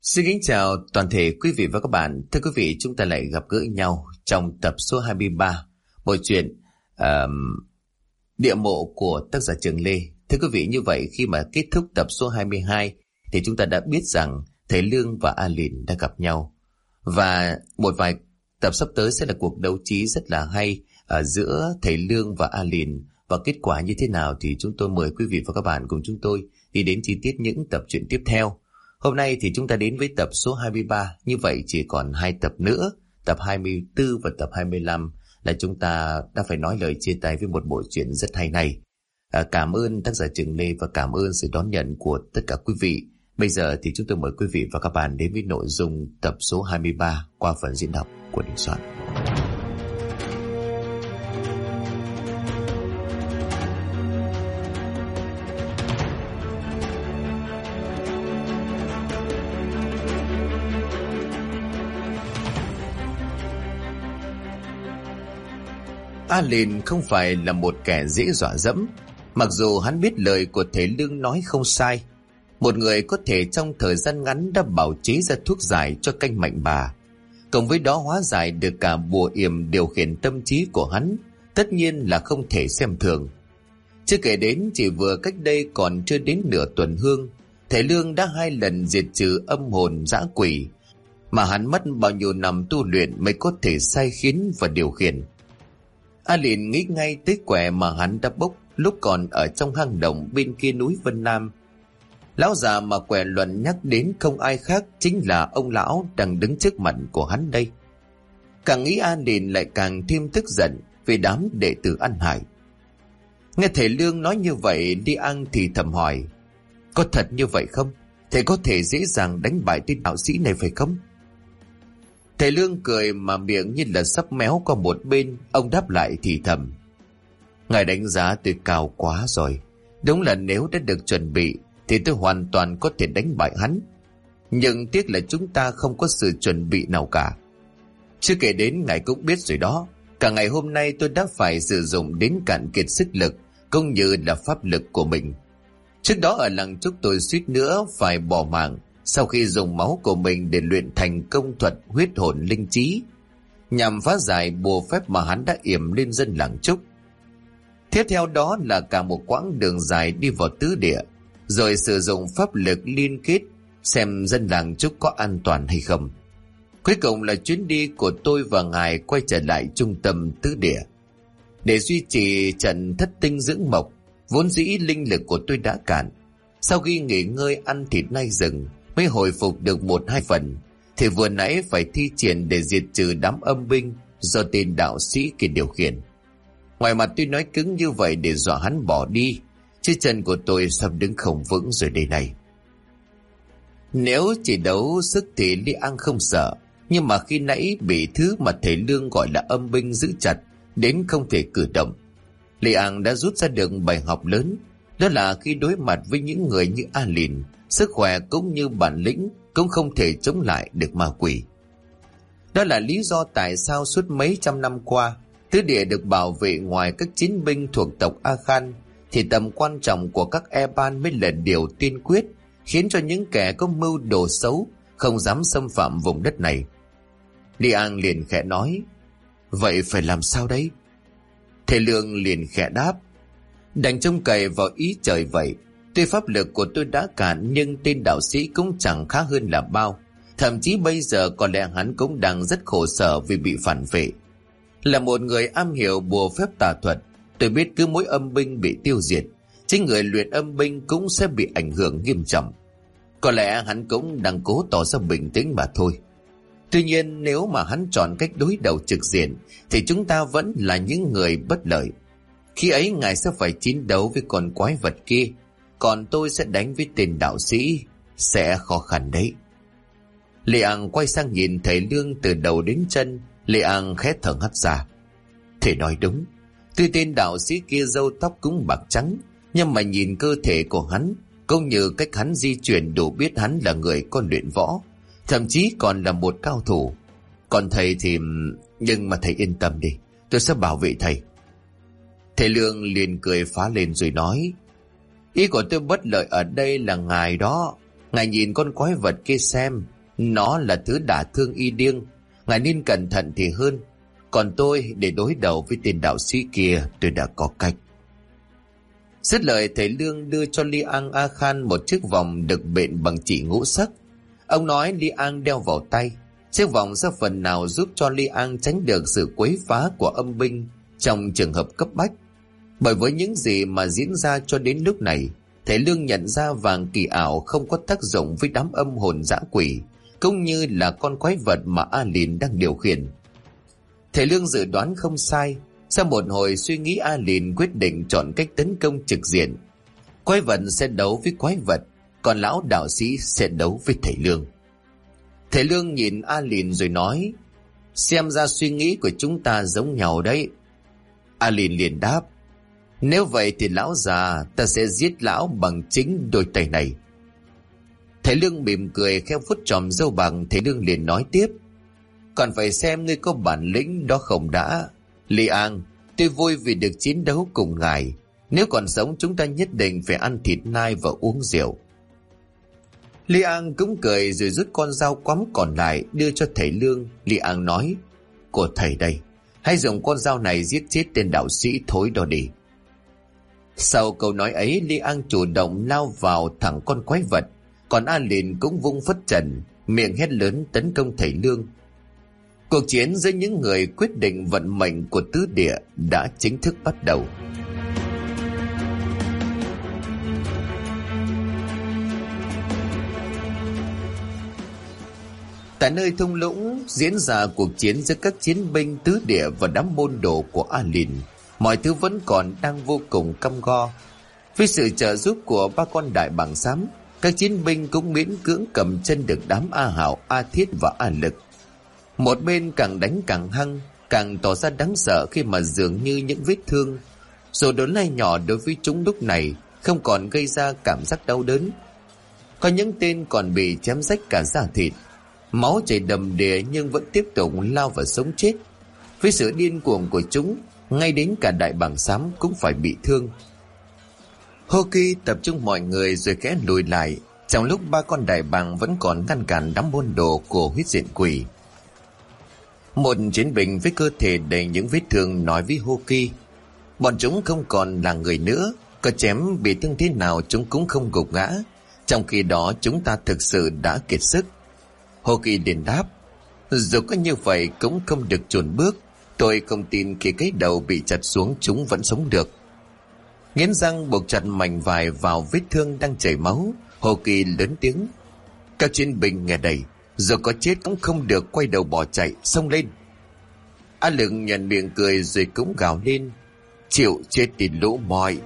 Xin kính chào toàn thể quý vị và các bạn. Thưa quý vị, chúng ta lại gặp gỡ nhau trong tập số 23 bộ truyện Địa mộ của tác giả Trường Lê. Thưa quý vị, như vậy khi mà kết thúc tập số 22 thì chúng ta đã biết rằng thầy Lương và A Lìn đã gặp nhau. Và một vài tập sắp tới sẽ là cuộc đấu trí rất là hay giữa thầy Lương và A Lìn. Và kết quả như thế nào thì chúng tôi mời quý vị và các bạn cùng chúng tôi đi đến chi tiết những tập truyện tiếp theo. Hôm nay thì chúng ta đến với tập số 23, như vậy chỉ còn 2 tập nữa, tập 24 và tập 25 là chúng ta đã phải nói lời chia tay với một bộ truyện rất hay này. Cảm ơn tác giả Trường Lê và cảm ơn sự đón nhận của tất cả quý vị. Bây giờ thì chúng tôi mời quý vị và các bạn đến với nội dung tập số 23 qua phần diễn đọc của Đình Soạn. A Lìn không phải là một kẻ dễ dọa dẫm. Mặc dù hắn biết lời của thầy Lương nói không sai, một người có thể trong thời gian ngắn đã bào chế ra thuốc giải cho canh mạnh bà, cộng với đó hóa giải được cả bùa yểm điều khiển tâm trí của hắn, tất nhiên là không thể xem thường. Chưa kể đến chỉ vừa cách đây còn chưa đến nửa tuần hương, thầy Lương đã 2 lần diệt trừ âm hồn dã quỷ mà hắn mất bao nhiêu năm tu luyện mới có thể sai khiến và điều khiển. A Lìn nghĩ ngay tới quẻ mà hắn đã bốc lúc còn ở trong hang động bên kia núi Vân Nam. Lão già mà quẻ luận nhắc đến không ai khác chính là ông lão đang đứng trước mặt của hắn đây. Càng nghĩ A Lìn lại càng thêm tức giận vì đám đệ tử ăn hại. Nghe thầy Lương nói như vậy, Li An thì thầm hỏi: có thật như vậy không? Thầy có thể dễ dàng đánh bại tên đạo sĩ này phải không? Thầy Lương cười mà miệng như là sắp méo qua một bên. Ông đáp lại thì thầm: ngài đánh giá tôi cao quá rồi. Đúng là nếu đã được chuẩn bị thì tôi hoàn toàn có thể đánh bại hắn. Nhưng tiếc là chúng ta không có sự chuẩn bị nào cả. Chưa kể đến ngài cũng biết rồi đó, cả ngày hôm nay tôi đã phải sử dụng đến cạn kiệt sức lực cũng như là pháp lực của mình. Trước đó ở làng Trúc tôi suýt nữa phải bỏ mạng sau khi dùng máu của mình để luyện thành công thuật huyết hồn linh trí, nhằm phá giải bùa phép mà hắn đã yểm lên dân làng Trúc. Tiếp theo đó là cả một quãng đường dài đi vào tứ địa, rồi sử dụng pháp lực liên kết xem dân làng Trúc có an toàn hay không. Cuối cùng là chuyến đi của tôi và ngài quay trở lại trung tâm tứ địa để duy trì trận thất tinh dưỡng mộc. Vốn dĩ linh lực của tôi đã cạn, sau khi nghỉ ngơi ăn thịt nai rừng mới hồi phục được 1-2 phần, thì vừa nãy phải thi triển để diệt trừ đám âm binh do tên đạo sĩ kia điều khiển. Ngoài mặt tôi nói cứng như vậy để dọa hắn bỏ đi, chứ chân của tôi sắp đứng không vững rồi đây này. Nếu chỉ đấu sức thì Li An không sợ, nhưng mà khi nãy bị thứ mà thầy Lương gọi là âm binh giữ chặt đến không thể cử động, Li An đã rút ra được bài học lớn. Đó là khi đối mặt với những người như A Lìn, sức khỏe cũng như bản lĩnh cũng không thể chống lại được ma quỷ. Đó là lý do tại sao suốt mấy trăm năm qua, tứ địa được bảo vệ ngoài các chiến binh thuộc tộc A Khan, thì tầm quan trọng của các E-ban mới là điều tiên quyết, khiến cho những kẻ có mưu đồ xấu không dám xâm phạm vùng đất này. Li An liền khẽ nói: vậy phải làm sao đấy? Thầy Lương liền khẽ đáp: đành trông cậy vào ý trời vậy. Tuy pháp lực của tôi đã cạn, nhưng tên đạo sĩ cũng chẳng khá hơn là bao. Thậm chí bây giờ có lẽ hắn cũng đang rất khổ sở vì bị phản vệ. Là một người am hiểu bùa phép tà thuật, tôi biết cứ mỗi âm binh bị tiêu diệt, chính người luyện âm binh cũng sẽ bị ảnh hưởng nghiêm trọng. Có lẽ hắn cũng đang cố tỏ ra bình tĩnh mà thôi. Tuy nhiên nếu mà hắn chọn cách đối đầu trực diện thì chúng ta vẫn là những người bất lợi. Khi ấy ngài sẽ phải chiến đấu với con quái vật kia, còn tôi sẽ đánh với tên đạo sĩ. Sẽ khó khăn đấy. Lê An quay sang nhìn thầy Lương từ đầu đến chân. Lê An khẽ thở hắt ra: thầy nói đúng. Tuy tên đạo sĩ kia râu tóc cũng bạc trắng, nhưng mà nhìn cơ thể của hắn cũng như cách hắn di chuyển đủ biết hắn là người có luyện võ, thậm chí còn là một cao thủ. Còn thầy thì... nhưng mà thầy yên tâm đi, tôi sẽ bảo vệ thầy. Thầy Lương liền cười phá lên rồi nói: ý của tôi bất lợi ở đây là ngài đó. Ngài nhìn con quái vật kia xem, Nó là thứ đả thương y điêng, ngài nên cẩn thận thì hơn. Còn tôi, để đối đầu với tên đạo sĩ kia, tôi đã có cách. Dứt lời, thầy Lương đưa cho Li An A Khan một chiếc vòng được bện bằng chỉ ngũ sắc. Ông nói Li An đeo vào tay. Chiếc vòng sẽ phần nào giúp cho Li An tránh được sự quấy phá của âm binh trong trường hợp cấp bách. Bởi với những gì mà diễn ra cho đến lúc này, thầy Lương nhận ra vàng kỳ ảo không có tác dụng với đám âm hồn dã quỷ, cũng như là con quái vật mà A Lìn đang điều khiển. Thầy Lương dự đoán không sai. Sau một hồi suy nghĩ, A Lìn quyết định chọn cách tấn công trực diện. Quái vật sẽ đấu với quái vật, còn lão đạo sĩ sẽ đấu với thầy Lương. Thầy Lương nhìn A Lìn rồi nói: xem ra suy nghĩ của chúng ta giống nhau đấy. A Lìn liền đáp: nếu vậy thì lão già, ta sẽ giết lão bằng chính đôi tay này. Thầy Lương mỉm cười khẽ vuốt chòm râu bằng. Thầy Lương liền nói tiếp: còn phải xem ngươi có bản lĩnh đó không đã. Li An, tôi vui vì được chiến đấu cùng ngài. Nếu còn sống, chúng ta nhất định phải ăn thịt nai và uống rượu. Li An cũng cười rồi rút con dao quắm còn lại đưa cho thầy Lương. Li An nói: của thầy đây, hãy dùng con dao này giết chết tên đạo sĩ thối đó đi. Sau câu nói ấy, Li An chủ động lao vào thẳng con quái vật, còn A Lìn cũng vung phất trần, miệng hét lớn tấn công thầy Lương. Cuộc chiến giữa những người quyết định vận mệnh của tứ địa đã chính thức bắt đầu. Tại nơi thung lũng diễn ra cuộc chiến giữa các chiến binh tứ địa và đám môn đồ của A Lìn. Mọi thứ vẫn còn đang vô cùng căm go. Với sự trợ giúp của ba con đại bàng xám, các chiến binh cũng miễn cưỡng cầm chân được đám A Hảo, A Thiết và A Lực. Một bên càng đánh càng hăng, càng tỏ ra đáng sợ khi mà dường như những vết thương dù đốn lai nhỏ đối với chúng lúc này không còn gây ra cảm giác đau đớn. Có những tên còn bị chém rách cả da thịt, máu chảy đầm đìa nhưng vẫn tiếp tục lao vào sống chết. Với sự điên cuồng của chúng, ngay đến cả đại bàng xám cũng phải bị thương. Hoki tập trung mọi người rồi khẽ lùi lại, trong lúc ba con đại bàng vẫn còn ngăn cản đám môn đồ của huyết diện quỷ. Một chiến binh với cơ thể đầy những vết thương nói với Hoki: bọn chúng không còn là người nữa, có chém bị thương thế nào chúng cũng không gục ngã, trong khi đó chúng ta thực sự đã kiệt sức. Hoki liền đáp: dù có như vậy cũng không được chùn bước, tôi không tin khi cái đầu bị chặt xuống chúng vẫn sống được. Nghiến răng buộc chặt mảnh vải vào vết thương đang chảy máu, Hoki lớn tiếng: các chiến binh nghe đây, dù có chết cũng không được quay đầu bỏ chạy, xông lên. A Lực nhận miệng cười rồi cũng gào lên: chịu chết đi lũ mọi.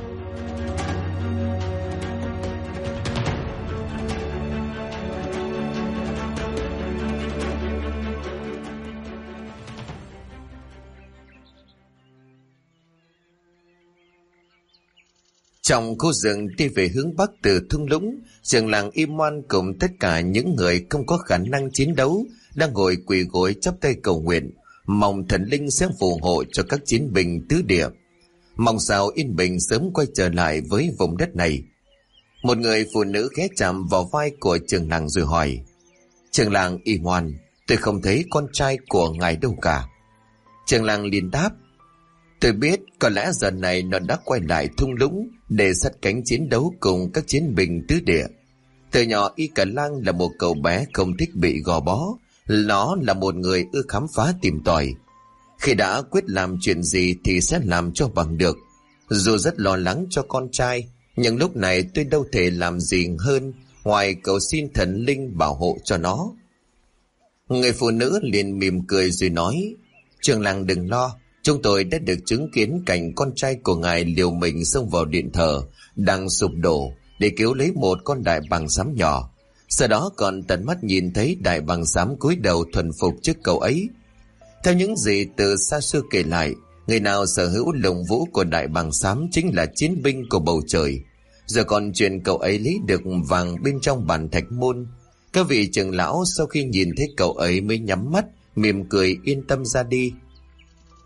Trong khu rừng đi về hướng bắc từ thung lũng, trường làng Iman cùng tất cả những người không có khả năng chiến đấu đang ngồi quỳ gối chắp tay cầu nguyện, mong thần linh sẽ phù hộ cho các chiến binh tứ địa, mong sao yên bình sớm quay trở lại với vùng đất này. Một người phụ nữ ghé chạm vào vai của trường làng rồi hỏi: trường làng Iman, tôi không thấy con trai của ngài đâu cả. Trường làng liền đáp: tôi biết, có lẽ giờ này nó đã quay lại thung lũng để sát cánh chiến đấu cùng các chiến binh tứ địa. Từ nhỏ Y Cả Lang là một cậu bé không thích bị gò bó, nó là một người ưa khám phá tìm tòi. Khi đã quyết làm chuyện gì thì sẽ làm cho bằng được. Dù rất lo lắng cho con trai, nhưng lúc này tôi đâu thể làm gì hơn ngoài cầu xin thần linh bảo hộ cho nó. Người phụ nữ liền mỉm cười rồi nói: trường làng đừng lo, chúng tôi đã được chứng kiến cảnh con trai của ngài liều mình xông vào điện thờ đang sụp đổ để cứu lấy một con đại bàng xám nhỏ. Sau đó còn tận mắt nhìn thấy đại bàng xám cúi đầu thuần phục trước cậu ấy. Theo những gì từ xa xưa kể lại, người nào sở hữu lồng vũ của đại bàng xám chính là chiến binh của bầu trời. Giờ còn chuyện cậu ấy lấy được vàng bên trong bản thạch môn. Các vị trưởng lão sau khi nhìn thấy cậu ấy mới nhắm mắt, mỉm cười yên tâm ra đi.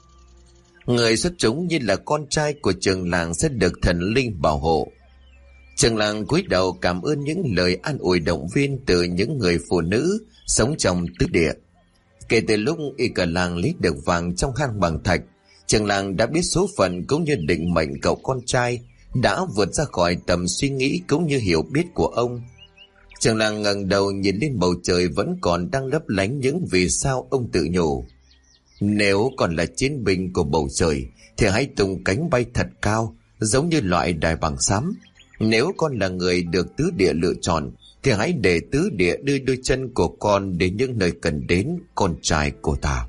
Người xuất chúng như là con trai của trường làng sẽ được thần linh bảo hộ. Trường làng cúi đầu cảm ơn những lời an ủi động viên từ những người phụ nữ sống trong tứ địa. Kể từ lúc y cả làng lấy được vàng trong hang bằng thạch, trường làng đã biết số phận cũng như định mệnh cậu con trai đã vượt ra khỏi tầm suy nghĩ cũng như hiểu biết của ông. Trường làng ngẩng đầu nhìn lên bầu trời vẫn còn đang lấp lánh những vì sao. Ông tự nhủ, nếu còn là chiến binh của bầu trời thì hãy tung cánh bay thật cao, giống như loại đài bằng xám. Nếu con là người được tứ địa lựa chọn thì hãy để tứ địa đưa đôi chân của con đến những nơi cần đến, con trai của ta.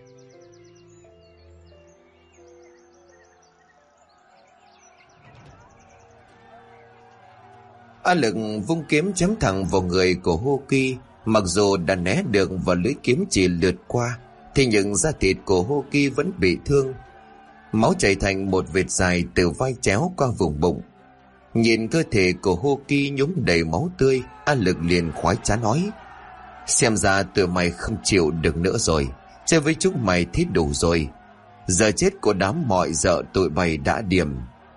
A Lực vung kiếm chém thẳng vào người của Hô Kỳ. Mặc dù đã né được và lưỡi kiếm chỉ lướt qua, thì những da thịt của Hô Kỳ vẫn bị thương. Máu chảy thành một vệt dài từ vai chéo qua vùng bụng. Nhìn cơ thể của Hô Kỳ nhúm đầy máu tươi, A Lực liền khoái trá nói, xem ra tụi mày không chịu được nữa rồi. Chơi với chúng mày thì đủ rồi. Giờ chết của đám mọi dợ tụi bay đã điểm.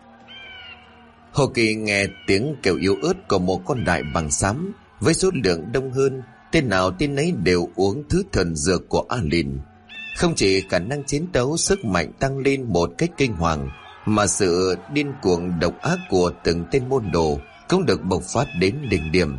Hồ Kỳ nghe tiếng kêu yếu ớt của một con đại bàng xám. Với số lượng đông hơn, tên nào tên ấy đều uống thứ thần dược của A Lìn. Không chỉ khả năng chiến đấu sức mạnh tăng lên một cách kinh hoàng, mà sự điên cuồng độc ác của từng tên môn đồ cũng được bộc phát đến đỉnh điểm.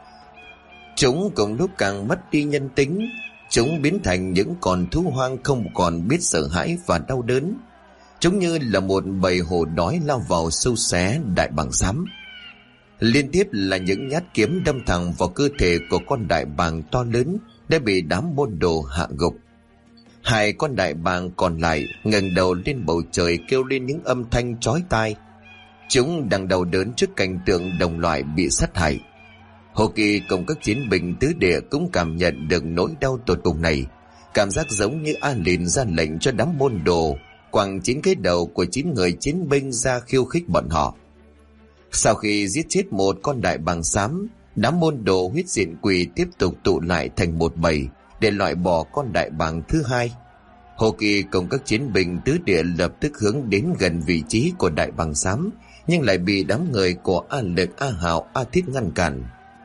Chúng cùng lúc càng mất đi nhân tính. Chúng biến thành những con thú hoang không còn biết sợ hãi và đau đớn. Chúng như là một bầy hổ đói lao vào sâu xé đại bàng xám. Liên tiếp là những nhát kiếm đâm thẳng vào cơ thể của con đại bàng to lớn đã bị đám môn đồ hạ gục. Hai con đại bàng còn lại ngẩng đầu lên bầu trời kêu lên những âm thanh chói tai. Chúng đang đau đớn trước cảnh tượng đồng loại bị sát hại. Hồ Kỳ cùng các chiến binh tứ địa cũng cảm nhận được nỗi đau tột cùng này. Cảm giác giống như A Lìn ra lệnh cho đám môn đồ quẳng 9 cái đầu của 9 người chiến binh ra khiêu khích bọn họ. Sau khi giết chết một con đại bàng xám, đám môn đồ huyết diện quỷ tiếp tục tụ lại thành một bầy để loại bỏ con đại bàng thứ hai. Hồ Kỳ cùng các chiến binh tứ địa lập tức hướng đến gần vị trí của đại bàng xám, nhưng lại bị đám người của A Lực, A Hạo, A Thiết ngăn cản.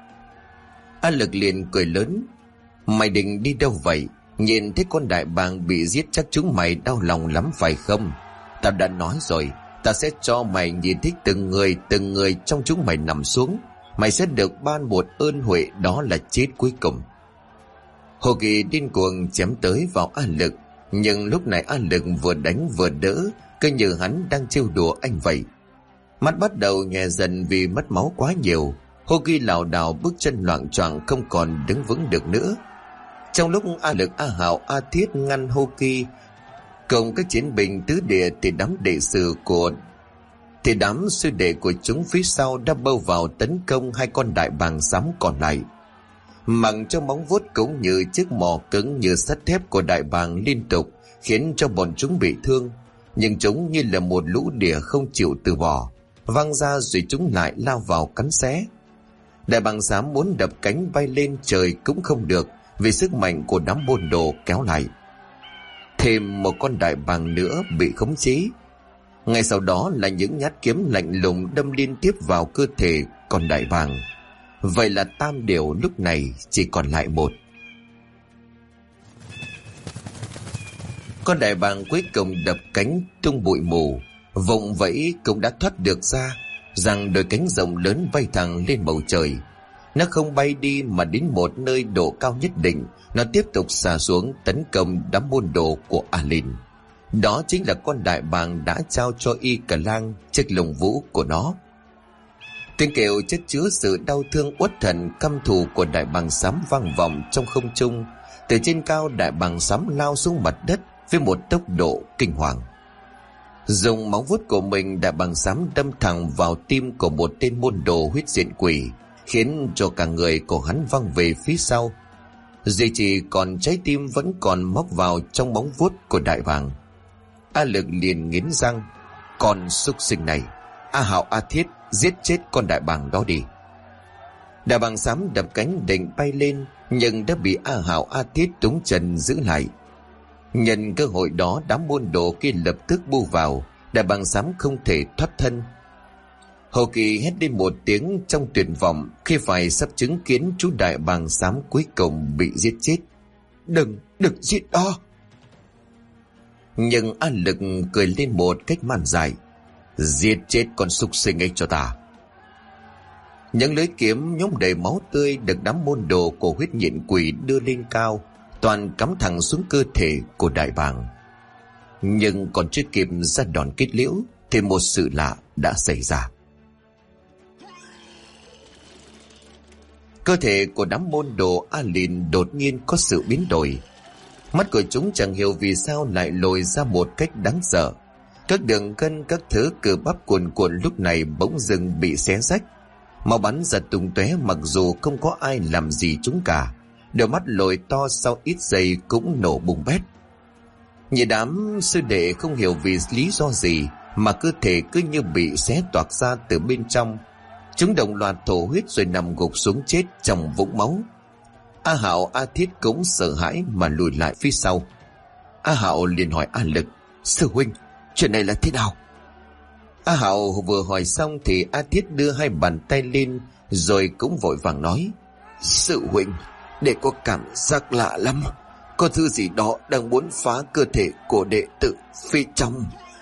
A Lực liền cười lớn, mày định đi đâu vậy? Nhìn thấy con đại bàng bị giết chắc chúng mày đau lòng lắm phải không? Ta đã nói rồi, ta sẽ cho mày nhìn thấy từng người trong chúng mày nằm xuống. Mày sẽ được ban một ơn huệ, đó là chết cuối cùng. Hồ Kỳ điên cuồng chém tới vào A Lực, nhưng lúc này A Lực vừa đánh vừa đỡ, cứ như hắn đang trêu đùa anh vậy. Mắt bắt đầu nhè dần vì mất máu quá nhiều. Hồ Kỳ lảo đảo bước chân loạng choạng không còn đứng vững được nữa. Trong lúc A Lực, A Hạo, A Thiết ngăn Hồ Kỳ cùng các chiến binh tứ địa thì đám sư đệ của chúng phía sau đã bâu vào tấn công hai con đại bàng xám còn lại. Mặc cho móng vuốt cũng như chiếc mỏ cứng như sắt thép của đại bàng liên tục khiến cho bọn chúng bị thương, nhưng chúng như là một lũ đỉa không chịu từ bỏ, văng ra rồi chúng lại lao vào cắn xé. Đại bàng xám muốn đập cánh bay lên trời cũng không được vì sức mạnh của đám môn đồ kéo lại. Thêm một con đại bàng nữa bị khống chế. Ngay sau đó là những nhát kiếm lạnh lùng đâm liên tiếp vào cơ thể con đại bàng. Vậy là tam điều lúc này chỉ còn lại một. Con đại bàng cuối cùng đập cánh tung bụi mù, vùng vẫy cũng đã thoát được ra, rằng đôi cánh rộng lớn bay thẳng lên bầu trời. Nó không bay đi mà đến một nơi độ cao nhất định, nó tiếp tục xà xuống tấn công đám môn đồ của A Lìn. Đó chính là con đại bàng đã trao cho Y Cả Lang chiếc lồng vũ của nó. Tiếng kêu chất chứa sự đau thương uất hận căm thù của đại bàng xám vang vọng trong không trung. Từ trên cao, đại bàng xám lao xuống mặt đất với một tốc độ kinh hoàng. Dùng móng vuốt của mình, đại bàng xám đâm thẳng vào tim của một tên môn đồ huyết diện quỷ, khiến cho cả người của hắn văng về phía sau. Duy chỉ còn trái tim vẫn còn móc vào trong móng vuốt của đại bàng. A Lực liền nghiến răng, con súc sinh này, A Hạo, A Thiết, giết chết con đại bàng đó đi. Đại bàng xám đập cánh định bay lên, nhưng đã bị A Hạo, A Thiết túng chân giữ lại. Nhân cơ hội đó, đám môn đồ kia lập tức bu vào, đại bàng xám không thể thoát thân. Hồ Kỳ hét lên một tiếng trong tuyệt vọng khi phải sắp chứng kiến chú đại bàng xám cuối cùng bị giết chết. Đừng giết đó. Nhưng A Lực cười lên một cách man dại. Giết chết con súc sinh ấy cho ta. Những lưỡi kiếm nhuốm đầy máu tươi được đám môn đồ của huyết nhịn quỷ đưa lên cao, toàn cắm thẳng xuống cơ thể của đại bàng. Nhưng còn chưa kịp ra đòn kết liễu thì một sự lạ đã xảy ra. Cơ thể của đám môn đồ A Lìn đột nhiên có sự biến đổi. Mắt của chúng chẳng hiểu vì sao lại lồi ra một cách đáng sợ. Các đường gân, các thứ cơ bắp cuồn cuộn lúc này bỗng dưng bị xé rách. Máu bắn ra tung tóe mặc dù không có ai làm gì chúng cả. Đôi mắt lồi to sau ít giây cũng nổ bùng bét. Nhìn đám sư đệ không hiểu vì lý do gì mà cơ thể cứ như bị xé toạc ra từ bên trong. Chúng đồng loạt thổ huyết rồi nằm gục xuống chết trong vũng máu. A Hạo, A Thiết cũng sợ hãi mà lùi lại phía sau. A Hạo liền hỏi A Lực: Sư huynh, chuyện này là thế nào? A Hạo vừa hỏi xong thì A Thiết đưa hai bàn tay lên rồi cũng vội vàng nói: Sư huynh, đệ có cảm giác lạ lắm. Có thứ gì đó đang muốn phá cơ thể của đệ tử phía trong.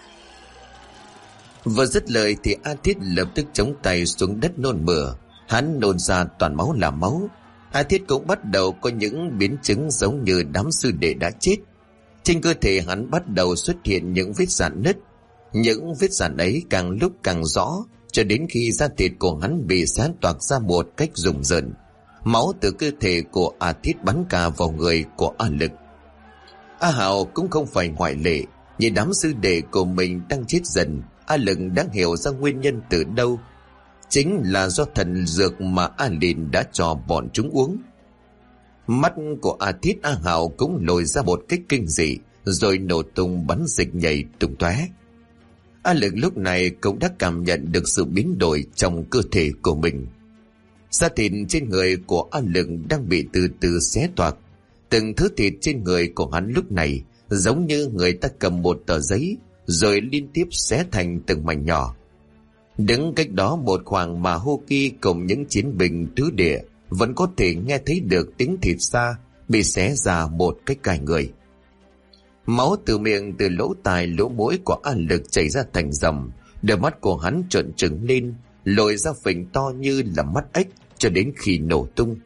Vừa dứt lời thì A Thiết lập tức chống tay xuống đất nôn mửa. Hắn nôn ra toàn máu là máu. A Thiết cũng bắt đầu có những biến chứng giống như đám sư đệ đã chết. Trên cơ thể hắn bắt đầu xuất hiện những vết rạn nứt. Những vết rạn ấy càng lúc càng rõ, cho đến khi da thịt của hắn bị xé toạc ra một cách rùng rợn. Máu từ cơ thể của A Thiết bắn cả vào người của A Lực. A Hạo cũng không phải ngoại lệ. Nhìn đám sư đệ của mình đang chết dần, A Lực đã hiểu ra nguyên nhân từ đâu. Chính là do thần dược mà A Lìn đã cho bọn chúng uống. Mắt của A Thiết, A Hạo cũng lồi ra một cách kinh dị, rồi nổ tung bắn dịch nhảy tung tóe. A Lực lúc này cũng đã cảm nhận được sự biến đổi trong cơ thể của mình. Da thịt trên người của A Lực đang bị từ từ xé toạc. Từng thứ thịt trên người của hắn lúc này giống như người ta cầm một tờ giấy rồi liên tiếp xé thành từng mảnh nhỏ. Đứng cách đó một khoảng mà Hô Kỳ cùng những chiến binh tứ địa vẫn có thể nghe thấy được tiếng thịt da bị xé ra một cách cài người. Máu từ miệng, từ lỗ tai lỗ mũi của A Lực chảy ra thành dòng. Đôi mắt của hắn trợn trừng lên, lồi ra phình to như là mắt ếch cho đến khi nổ tung.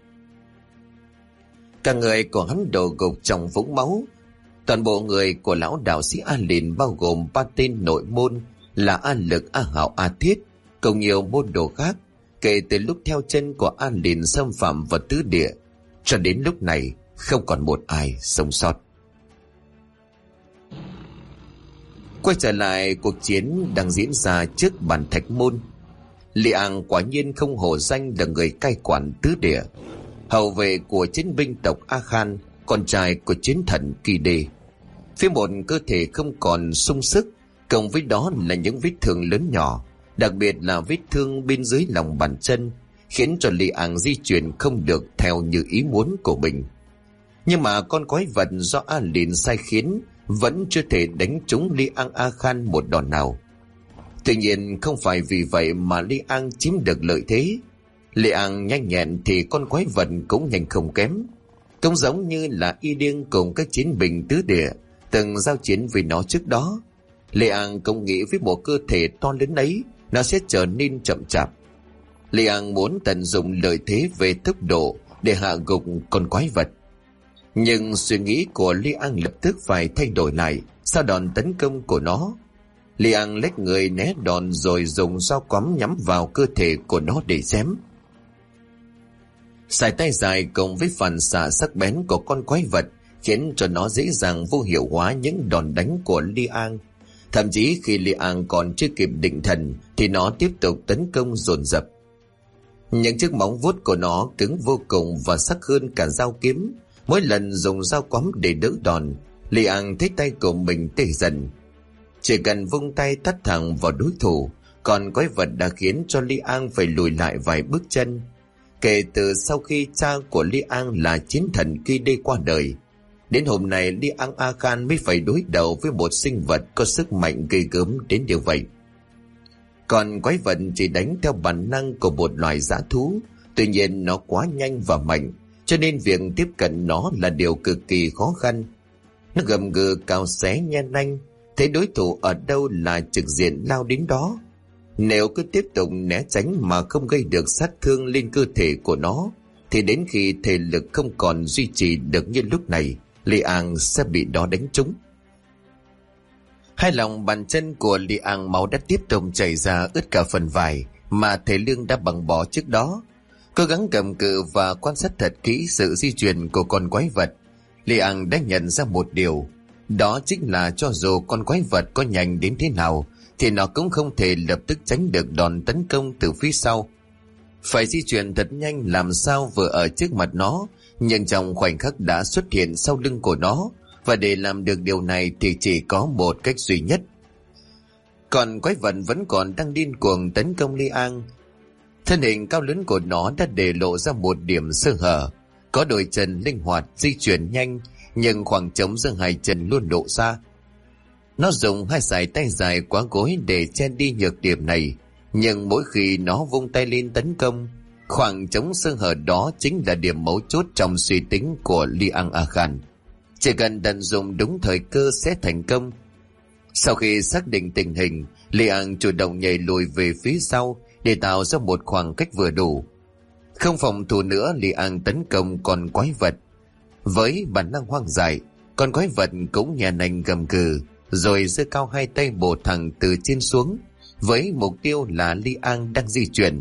Cả người của hắn đổ gục trong vũng máu. Toàn bộ người của lão đạo sĩ A Lìn bao gồm 3 tên nội môn là A Lực, A Hạo, A Thiết cùng nhiều môn đồ khác, kể từ lúc theo chân của A Lìn xâm phạm vào tứ địa cho đến lúc này không còn một ai sống sót. Quay trở lại cuộc chiến đang diễn ra trước bàn thạch môn. Li An quả nhiên không hổ danh là người cai quản tứ địa, hậu vệ của chiến binh tộc A Khan, con trai của chiến thần Kỳ Đề. Phía một cơ thể không còn sung sức, cộng với đó là những vết thương lớn nhỏ, đặc biệt là vết thương bên dưới lòng bàn chân, khiến cho Li An di chuyển không được theo như ý muốn của mình. Nhưng mà con quái vật do A Lìn sai khiến vẫn chưa thể đánh trúng Li An A Khan một đòn nào. Tuy nhiên không phải vì vậy mà Li An chiếm được lợi thế. Li An nhanh nhẹn thì con quái vật cũng nhanh không kém. Cũng giống như là Y Điên cùng các chiến binh tứ địa từng giao chiến với nó trước đó. Li An cũng nghĩ với bộ cơ thể to lớn ấy, nó sẽ trở nên chậm chạp. Li An muốn tận dụng lợi thế về tốc độ để hạ gục con quái vật. Nhưng suy nghĩ của Li An lập tức phải thay đổi lại sau đòn tấn công của nó. Li An lách người né đòn rồi dùng dao quắm nhắm vào cơ thể của nó để chém. Sải tay dài cùng với phản xạ sắc bén của con quái vật khiến cho nó dễ dàng vô hiệu hóa những đòn đánh của Li An. Thậm chí khi Li An còn chưa kịp định thần thì nó tiếp tục tấn công dồn dập. Những chiếc móng vuốt của nó cứng vô cùng và sắc hơn cả dao kiếm. Mỗi lần dùng dao quắm để đỡ đòn, Li An thấy tay của mình tê dần. Chỉ cần vung tay tát thẳng vào đối thủ, còn quái vật đã khiến cho Li An phải lùi lại vài bước chân. Kể từ sau khi cha của Li An là chiến thần Kỳ Đê qua đời, đến hôm nay Li An A Khan mới phải đối đầu với một sinh vật có sức mạnh ghê gớm đến như vậy. Còn quái vật chỉ đánh theo bản năng của một loài dã thú. Tuy nhiên nó quá nhanh và mạnh, cho nên việc tiếp cận nó là điều cực kỳ khó khăn. Nó gầm gừ cào xé nhe nanh, thấy đối thủ ở đâu là trực diện lao đến đó. Nếu cứ tiếp tục né tránh mà không gây được sát thương lên cơ thể của nó, thì đến khi thể lực không còn duy trì được như lúc này, Liang sẽ bị nó đánh trúng. Hai lòng bàn chân của Liang máu đã tiếp tục chảy ra ướt cả phần vải mà thầy Lương đã bằng bỏ trước đó. Cố gắng cầm cự và quan sát thật kỹ sự di chuyển của con quái vật, Liang đã nhận ra một điều, đó chính là cho dù con quái vật có nhanh đến thế nào thì nó cũng không thể lập tức tránh được đòn tấn công từ phía sau. Phải di chuyển thật nhanh làm sao vừa ở trước mặt nó, nhưng trong khoảnh khắc đã xuất hiện sau lưng của nó, và để làm được điều này thì chỉ có một cách duy nhất. Còn quái vật vẫn còn đang điên cuồng tấn công Liang. Thân hình cao lớn của nó đã để lộ ra một điểm sơ hở, có đôi chân linh hoạt di chuyển nhanh, nhưng khoảng trống giữa hai chân luôn lộ ra. Nó dùng hai sải tay dài quá gối để che đi nhược điểm này, nhưng mỗi khi nó vung tay lên tấn công, khoảng trống sơ hở đó chính là điểm mấu chốt trong suy tính của Liang A Khan. Chỉ cần tận dụng đúng thời cơ sẽ thành công. Sau khi xác định tình hình, Liang chủ động nhảy lùi về phía sau để tạo ra một khoảng cách vừa đủ. Không phòng thủ nữa, Liang tấn công con quái vật. Với bản năng hoang dại, con quái vật cũng nhẹ nành gầm gừ, rồi giơ cao hai tay bổ thẳng từ trên xuống, với mục tiêu là Liang đang di chuyển.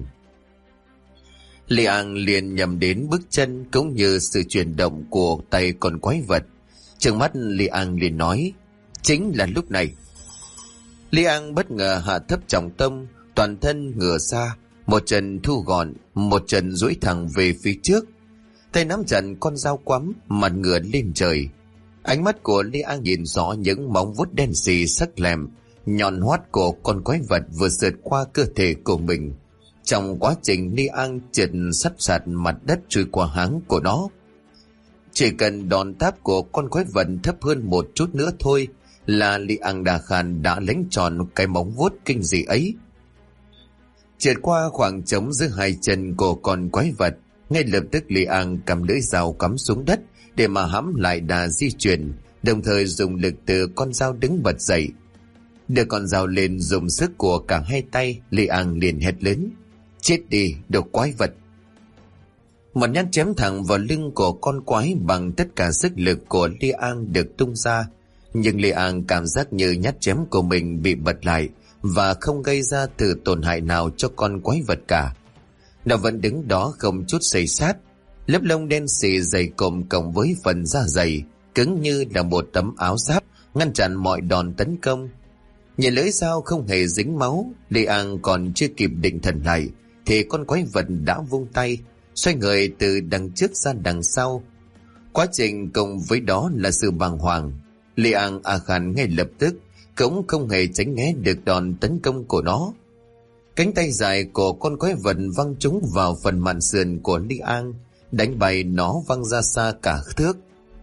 Liang liền nhầm đến bước chân cũng như sự chuyển động của tay con quái vật. Trừng mắt Liang liền nói, chính là lúc này. Liang bất ngờ hạ thấp trọng tâm, toàn thân ngửa ra, một chân thu gọn, một chân duỗi thẳng về phía trước, tay nắm chặt con dao quắm, mặt ngửa lên trời. Ánh mắt của Liang nhìn rõ những móng vuốt đen xì sắc lẹm, nhọn hoắt của con quái vật vừa sượt qua cơ thể của mình. Trong quá trình Liang trượt sắt sạt mặt đất trôi qua háng của nó. Chỉ cần đòn táp của con quái vật thấp hơn một chút nữa thôi là Liang A Khan đã đánh tròn cái móng vuốt kinh dị ấy. Trượt qua khoảng trống giữa hai chân của con quái vật, ngay lập tức Liang cầm lưỡi dao cắm xuống đất để mà hãm lại đà di chuyển, đồng thời dùng lực từ con dao đứng bật dậy. Đưa con dao lên dùng sức của cả hai tay, Liang liền hét lớn, chết đi đồ quái vật. Một nhát chém thẳng vào lưng của con quái bằng tất cả sức lực của Liang được tung ra, nhưng Liang cảm giác như nhát chém của mình bị bật lại và không gây ra thử tổn hại nào cho con quái vật cả. Nó vẫn đứng đó không chút xây sát, lớp lông đen xì dày cộm cộng với phần da dày cứng như là một tấm áo giáp ngăn chặn mọi đòn tấn công. Nhìn lưỡi dao không hề dính máu, Liang còn chưa kịp định thần lại thì con quái vật đã vung tay xoay người từ đằng trước ra đằng sau. Quá trình cùng với đó là sự bàng hoàng. Liang A Khan ngay lập tức cũng không hề tránh né được đòn tấn công của nó. Cánh tay dài của con quái vật văng trúng vào phần mạn sườn của Liang, đánh bay nó văng ra xa cả thước.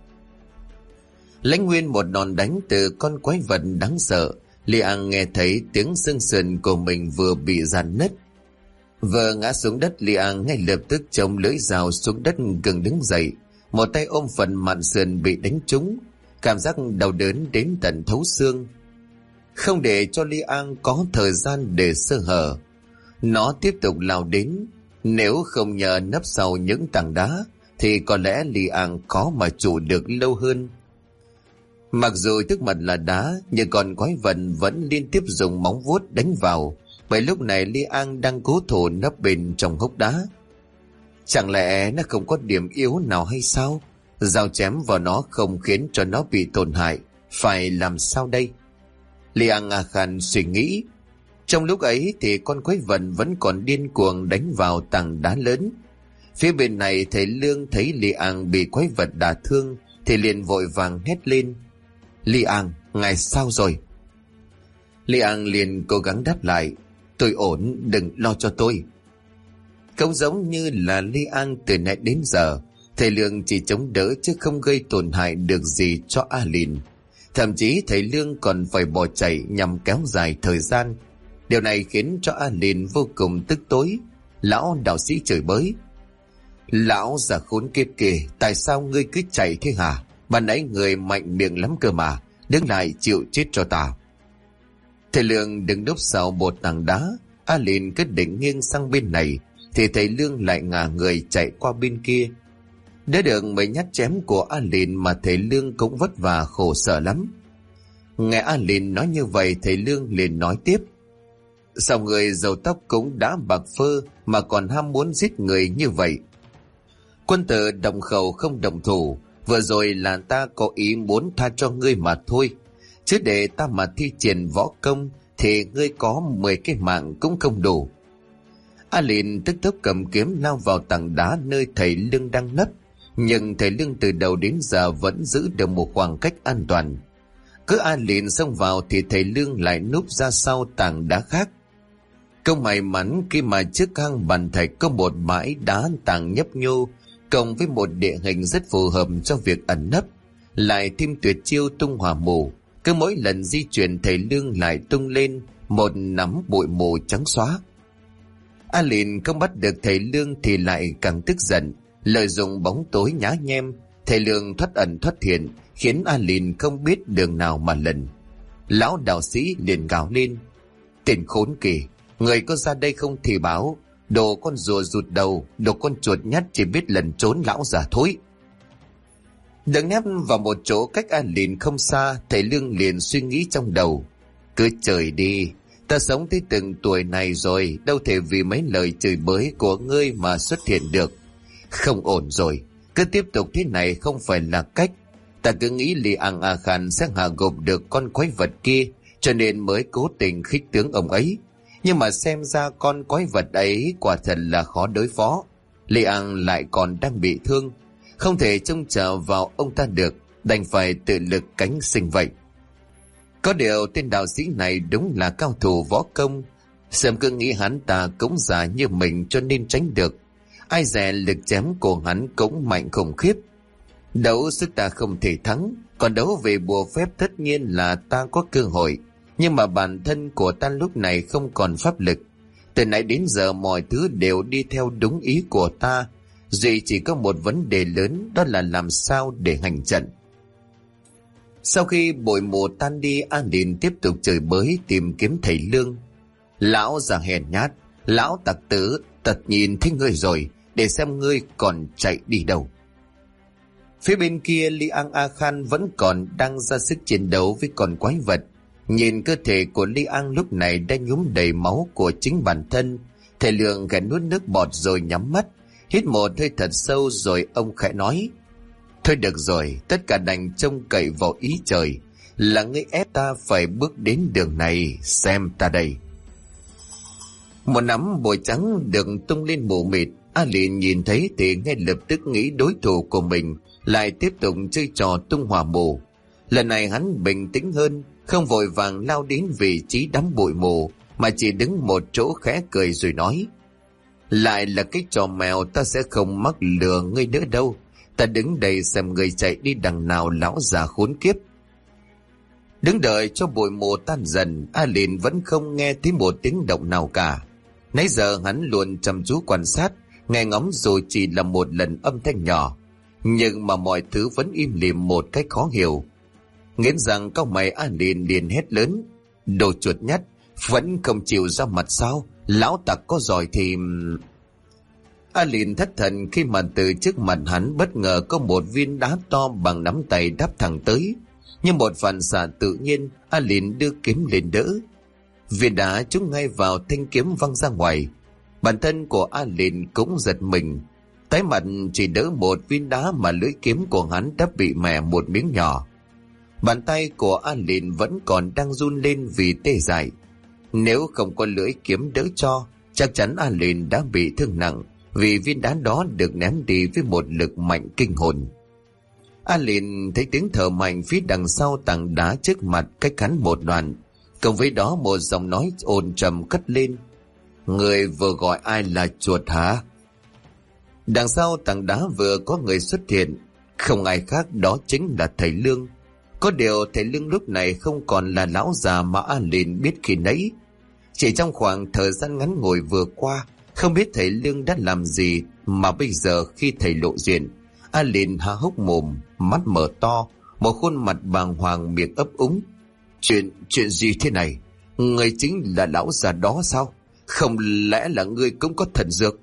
Lãnh nguyên một đòn đánh từ con quái vật đáng sợ, Liang nghe thấy tiếng xương sườn của mình vừa bị rạn nứt. Vừa ngã xuống đất, Liang ngay lập tức chống lưỡi dao xuống đất gần đứng dậy, một tay ôm phần mạn sườn bị đánh trúng, cảm giác đau đớn đến tận thấu xương. Không để cho Liang có thời gian để sơ hở, nó tiếp tục lao đến. Nếu không nhờ nấp sau những tảng đá thì có lẽ Liang khó mà trụ được lâu hơn. Mặc dù trước mặt là đá, nhưng con quái vật vẫn liên tiếp dùng móng vuốt đánh vào, bởi lúc này Liang đang cố thủ nấp bên trong hốc đá. Chẳng lẽ nó không có điểm yếu nào hay sao? Dao chém vào nó không khiến cho nó bị tổn hại, phải làm sao đây? Liang A Khan suy nghĩ. Trong lúc ấy thì con quái vật vẫn còn điên cuồng đánh vào tảng đá lớn. Phía bên này thầy Lương thấy Liang bị quái vật đả thương thì liền vội vàng hét lên, Liang, ngài sao rồi? Liang liền cố gắng đáp lại, tôi ổn, đừng lo cho tôi. Không giống như là Liang từ nãy đến giờ, thầy Lương chỉ chống đỡ chứ không gây tổn hại được gì cho A Lin. Thậm chí thầy Lương còn phải bỏ chạy nhằm kéo dài thời gian, Điều này khiến cho A Lìn vô cùng tức tối. Lão đạo sĩ chửi bới: Lão già khốn kiếp kìa, tại sao ngươi cứ chạy thế hả? Ban nãy người mạnh miệng lắm cơ mà, đứng lại chịu chết cho ta. Thầy Lương đứng núp sau một tảng đá. A Lìn cứ định nghiêng sang bên này thì thầy Lương lại ngả người chạy qua bên kia. Đỡ được mấy nhát chém của A Lìn mà thầy Lương cũng vất vả khổ sở lắm. Nghe A Lìn nói như vậy, thầy Lương liền nói tiếp: Sao người râu tóc cũng đã bạc phơ mà còn ham muốn giết người như vậy? Quân tử đồng khẩu không đồng thủ, vừa rồi là ta có ý muốn tha cho ngươi mà thôi, chứ để ta mà thi triển võ công thì ngươi có 10 cái mạng cũng không đủ. A Lìn tức tốc cầm kiếm lao vào tảng đá nơi thầy Lương đang nấp, nhưng thầy Lương từ đầu đến giờ vẫn giữ được một khoảng cách an toàn. Cứ A Lìn xông vào thì thầy Lương lại núp ra sau tảng đá khác. Câu may mắn khi mà trước hang bàn thạch có một bãi đá tảng nhấp nhô, cộng với một địa hình rất phù hợp cho việc ẩn nấp, lại thêm tuyệt chiêu tung hỏa mù. Cứ mỗi lần di chuyển thầy Lương lại tung lên một nắm bụi mù trắng xóa. A Lìn không bắt được thầy Lương thì lại càng tức giận, lợi dụng bóng tối nhá nhem, thầy Lương thoát ẩn thoát hiện, khiến A Lìn không biết đường nào mà lần. Lão đạo sĩ liền gào lên: Tên khốn kỳ, người có ra đây không thì báo, đồ con rùa rụt đầu, đồ con chuột nhắt chỉ biết lần trốn lão già thối. Đứng nép vào một chỗ cách A Lìn không xa, thầy Lương liền suy nghĩ trong đầu: Cứ trời đi, ta sống tới từng tuổi này rồi, đâu thể vì mấy lời chửi bới của ngươi mà xuất hiện được. Không ổn rồi, cứ tiếp tục thế này không phải là cách. Ta cứ nghĩ Li Ang A Khan sẽ hạ gục được con quái vật kia, cho nên mới cố tình khích tướng ông ấy. Nhưng mà xem ra con quái vật ấy quả thật là khó đối phó. Li Ang lại còn đang bị thương, không thể trông chờ vào ông ta được, đành phải tự lực cánh sinh vậy. Có điều tên đạo sĩ này đúng là cao thủ võ công, Sớm cứ nghĩ hắn ta cũng già như mình cho nên tránh được. Ai dè lực chém của hắn cũng mạnh khủng khiếp. Đấu sức ta không thể thắng, còn đấu về bùa phép tất nhiên là ta có cơ hội. Nhưng mà bản thân của ta lúc này không còn pháp lực. Từ nãy đến giờ mọi thứ đều đi theo đúng ý của ta. Duy chỉ có một vấn đề lớn, đó là làm sao để hành trận. Sau khi bụi mù tan đi, An Điền tiếp tục chửi bới tìm kiếm thầy Lương. Lão già hèn nhát, lão tặc tử, tật nhìn thấy ngươi rồi, để xem ngươi còn chạy đi đâu. Phía bên kia, Li Ang A Khan vẫn còn đang ra sức chiến đấu với con quái vật. Nhìn cơ thể của Li Ang lúc này đã nhuốm đầy máu của chính bản thân. Thầy Lương khẽ nuốt nước bọt rồi nhắm mắt, hít một hơi thật sâu rồi ông khẽ nói: Thôi được rồi, tất cả đành trông cậy vào ý trời. Là ngươi ép ta phải bước đến đường này, xem ta đây. Một nắm bụi trắng được tung lên mù mịt. A Lìn nhìn thấy thì ngay lập tức nghĩ đối thủ của mình lại tiếp tục chơi trò tung hỏa mù. Lần này hắn bình tĩnh hơn, không vội vàng lao đến vị trí đám bụi mù, mà chỉ đứng một chỗ khẽ cười rồi nói: Lại là cái trò mèo, ta sẽ không mắc lừa ngươi nữa đâu. Ta đứng đây xem người chạy đi đằng nào, lão già khốn kiếp. Đứng đợi cho bụi mù tan dần, A Lìn vẫn không nghe thấy một tiếng động nào cả. Nãy giờ hắn luôn chăm chú quan sát, nghe ngóng rồi chỉ là một lần âm thanh nhỏ, nhưng mà mọi thứ vẫn im lìm một cách khó hiểu. Nghiến rằng cau mày, A Lìn liền hét lớn: Đồ chuột nhắt, vẫn không chịu ra mặt sao? Lão tặc có giỏi thì... A Lìn thất thần khi mà từ trước mặt hắn bất ngờ có một viên đá to bằng nắm tay đáp thẳng tới. Như một phản xạ tự nhiên, A Lìn đưa kiếm lên đỡ. Viên đá trúng ngay vào thanh kiếm văng ra ngoài. Bản thân của A Lìn cũng giật mình. Tái mặt chỉ đỡ một viên đá mà lưỡi kiếm của hắn đã bị mẻ một miếng nhỏ. Bàn tay của A Lìn vẫn còn đang run lên vì tê dại. Nếu không có lưỡi kiếm đỡ cho, chắc chắn A Lìn đã bị thương nặng, vì viên đá đó được ném đi với một lực mạnh kinh hồn. A Lìn thấy tiếng thở mạnh phía đằng sau tảng đá trước mặt cách hắn một đoạn, cùng với đó một giọng nói ồn trầm cất lên: Người vừa gọi ai là chuột hả? Đằng sau tảng đá vừa có người xuất hiện, không ai khác đó chính là thầy Lương. Có điều thầy Lương lúc này không còn là lão già mà A Lìn biết khi nãy. Chỉ trong khoảng thời gian ngắn ngủi vừa qua, không biết thầy Lương đã làm gì mà bây giờ khi thầy lộ diện, A Lìn há hốc mồm, mắt mở to, một khuôn mặt bàng hoàng, miệng ấp úng. Chuyện gì thế này? Người chính là lão già đó sao? Không lẽ là ngươi cũng có thần dược?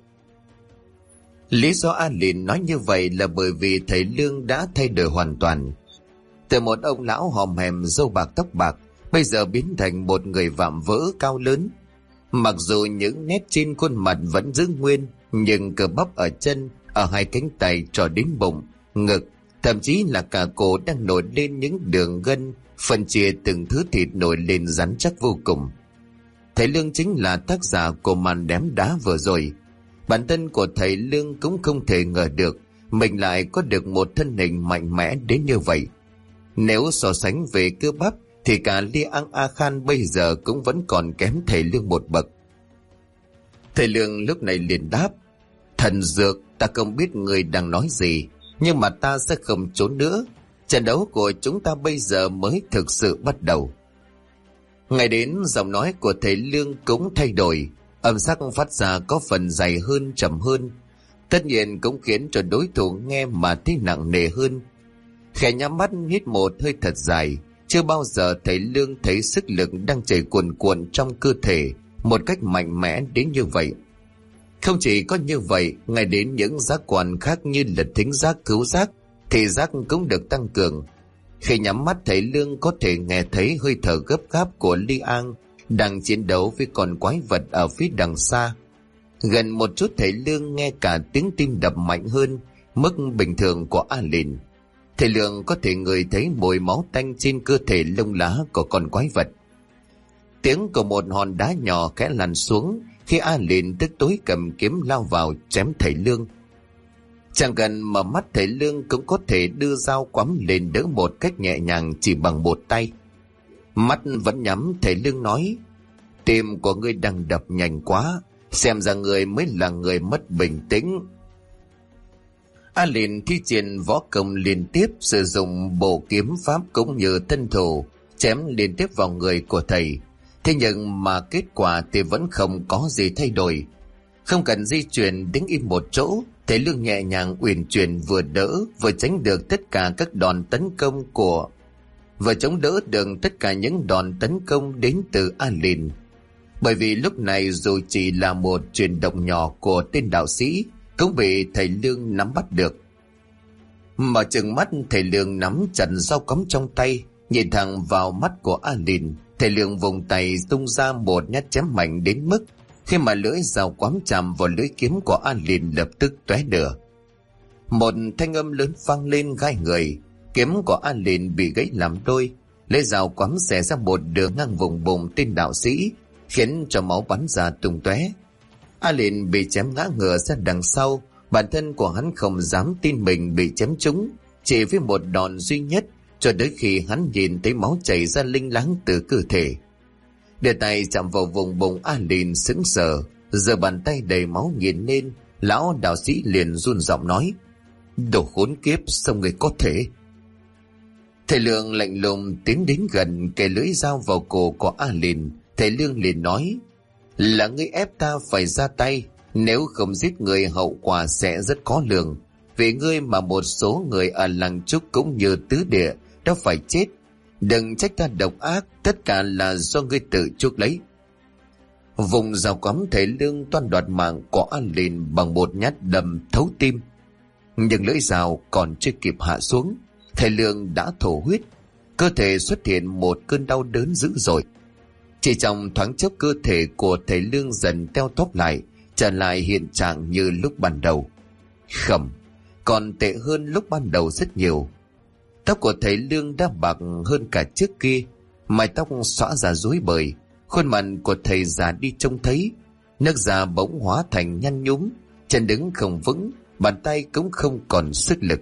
Lý do A Lìn nói như vậy là bởi vì thầy Lương đã thay đổi hoàn toàn. Từ một ông lão hòm hèm râu bạc tóc bạc, bây giờ biến thành một người vạm vỡ cao lớn. Mặc dù những nét trên khuôn mặt vẫn giữ nguyên, nhưng cơ bắp ở chân, ở hai cánh tay trò đến bụng, ngực, thậm chí là cả cổ đang nổi lên những đường gân, phân chia từng thứ thịt nổi lên rắn chắc vô cùng. Thầy Lương chính là tác giả của màn đếm đá vừa rồi. Bản thân của thầy Lương cũng không thể ngờ được mình lại có được một thân hình mạnh mẽ đến như vậy. Nếu so sánh về cơ bắp thì cả Li Ang A Khan bây giờ cũng vẫn còn kém thầy Lương một bậc. Thầy Lương lúc này liền đáp: Thần dược, ta không biết người đang nói gì, nhưng mà ta sẽ không trốn nữa. Trận đấu của chúng ta bây giờ mới thực sự bắt đầu. Ngày đến, giọng nói của thầy Lương cũng thay đổi, âm sắc phát ra có phần dày hơn, trầm hơn. Tất nhiên cũng khiến cho đối thủ nghe mà thấy nặng nề hơn. Khẽ nhắm mắt hít một hơi thật dài. Chưa bao giờ thầy Lương thấy sức lực đang chảy cuồn cuộn trong cơ thể một cách mạnh mẽ đến như vậy. Không chỉ có như vậy, ngay đến những giác quan khác như là thính giác, khứu giác, thị giác cũng được tăng cường. Khi nhắm mắt, thầy Lương có thể nghe thấy hơi thở gấp gáp của Li Ang đang chiến đấu với con quái vật ở phía đằng xa. Gần một chút, thầy Lương nghe cả tiếng tim đập mạnh hơn mức bình thường của A Lìn. Thầy Lương có thể ngửi thấy mùi máu tanh trên cơ thể lông lá của con quái vật. Tiếng của một hòn đá nhỏ khẽ lăn xuống khi A Lìn tức tối cầm kiếm lao vào chém thầy Lương. Chẳng cần mở mắt, thầy Lương cũng có thể đưa dao quắm lên đỡ một cách nhẹ nhàng chỉ bằng một tay. Mắt vẫn nhắm, thầy Lương nói: Tim của ngươi đang đập nhanh quá, xem ra ngươi mới là người mất bình tĩnh. A Lìn thi triển võ công liên tiếp, sử dụng bộ kiếm pháp cũng như thân thủ chém liên tiếp vào người của thầy. Thế nhưng mà kết quả thì vẫn không có gì thay đổi. Không cần di chuyển, đứng im một chỗ, thầy Lương nhẹ nhàng uyển chuyển vừa đỡ vừa tránh được tất cả các đòn tấn công vừa chống đỡ được tất cả những đòn tấn công đến từ A Lìn. Bởi vì lúc này dù chỉ là một chuyển động nhỏ của tên đạo sĩ cũng bị thầy Lương nắm bắt được. Mở chừng mắt, thầy Lương nắm chặt dao cắm trong tay, nhìn thẳng vào mắt của A Lìn. Thầy Lương vùng tay tung ra một nhát chém mạnh đến mức khi mà lưỡi dao quắm chạm vào lưỡi kiếm của A Lìn lập tức tóe lửa. Một thanh âm lớn vang lên gai người, kiếm của A Lìn bị gãy làm đôi, lưỡi dao quắm xẻ ra một đường ngang vùng bụng tên đạo sĩ, khiến cho máu bắn ra tung tóe. A Lìn bị chém ngã ngửa ra đằng sau, bản thân của hắn không dám tin mình bị chém trúng, chỉ với một đòn duy nhất, cho đến khi hắn nhìn thấy máu chảy ra linh láng từ cơ thể. Đưa tay chạm vào vùng bụng, A Lìn sững sờ, giờ bàn tay đầy máu nhìn lên. Lão đạo sĩ liền run giọng nói: Đồ khốn kiếp, sao người có thể? Thầy Lương lạnh lùng tiến đến gần, kề lưỡi dao vào cổ của A Lìn. Thầy Lương liền nói: Là ngươi ép ta phải ra tay, nếu không giết người hậu quả sẽ rất khó lường. Vì ngươi mà một số người ở làng Trúc cũng như tứ địa đã phải chết. Đừng trách ta độc ác, tất cả là do ngươi tự chuốc lấy. Vùng dao quắm, thầy Lương toan đoạt mạng của A Lìn bằng một nhát đâm thấu tim. Nhưng lưỡi dao còn chưa kịp hạ xuống, thầy Lương đã thổ huyết. Cơ thể xuất hiện một cơn đau đớn dữ dội. Chỉ trong thoáng chốc, cơ thể của thầy Lương dần teo tóp lại, trở lại hiện trạng như lúc ban đầu. Khẩm, còn tệ hơn lúc ban đầu rất nhiều. Tóc của thầy Lương đã bạc hơn cả trước kia, mái tóc xõa ra rối bời, khuôn mặt của thầy già đi trông thấy, nước da bỗng hóa thành nhăn nhúm, chân đứng không vững, bàn tay cũng không còn sức lực.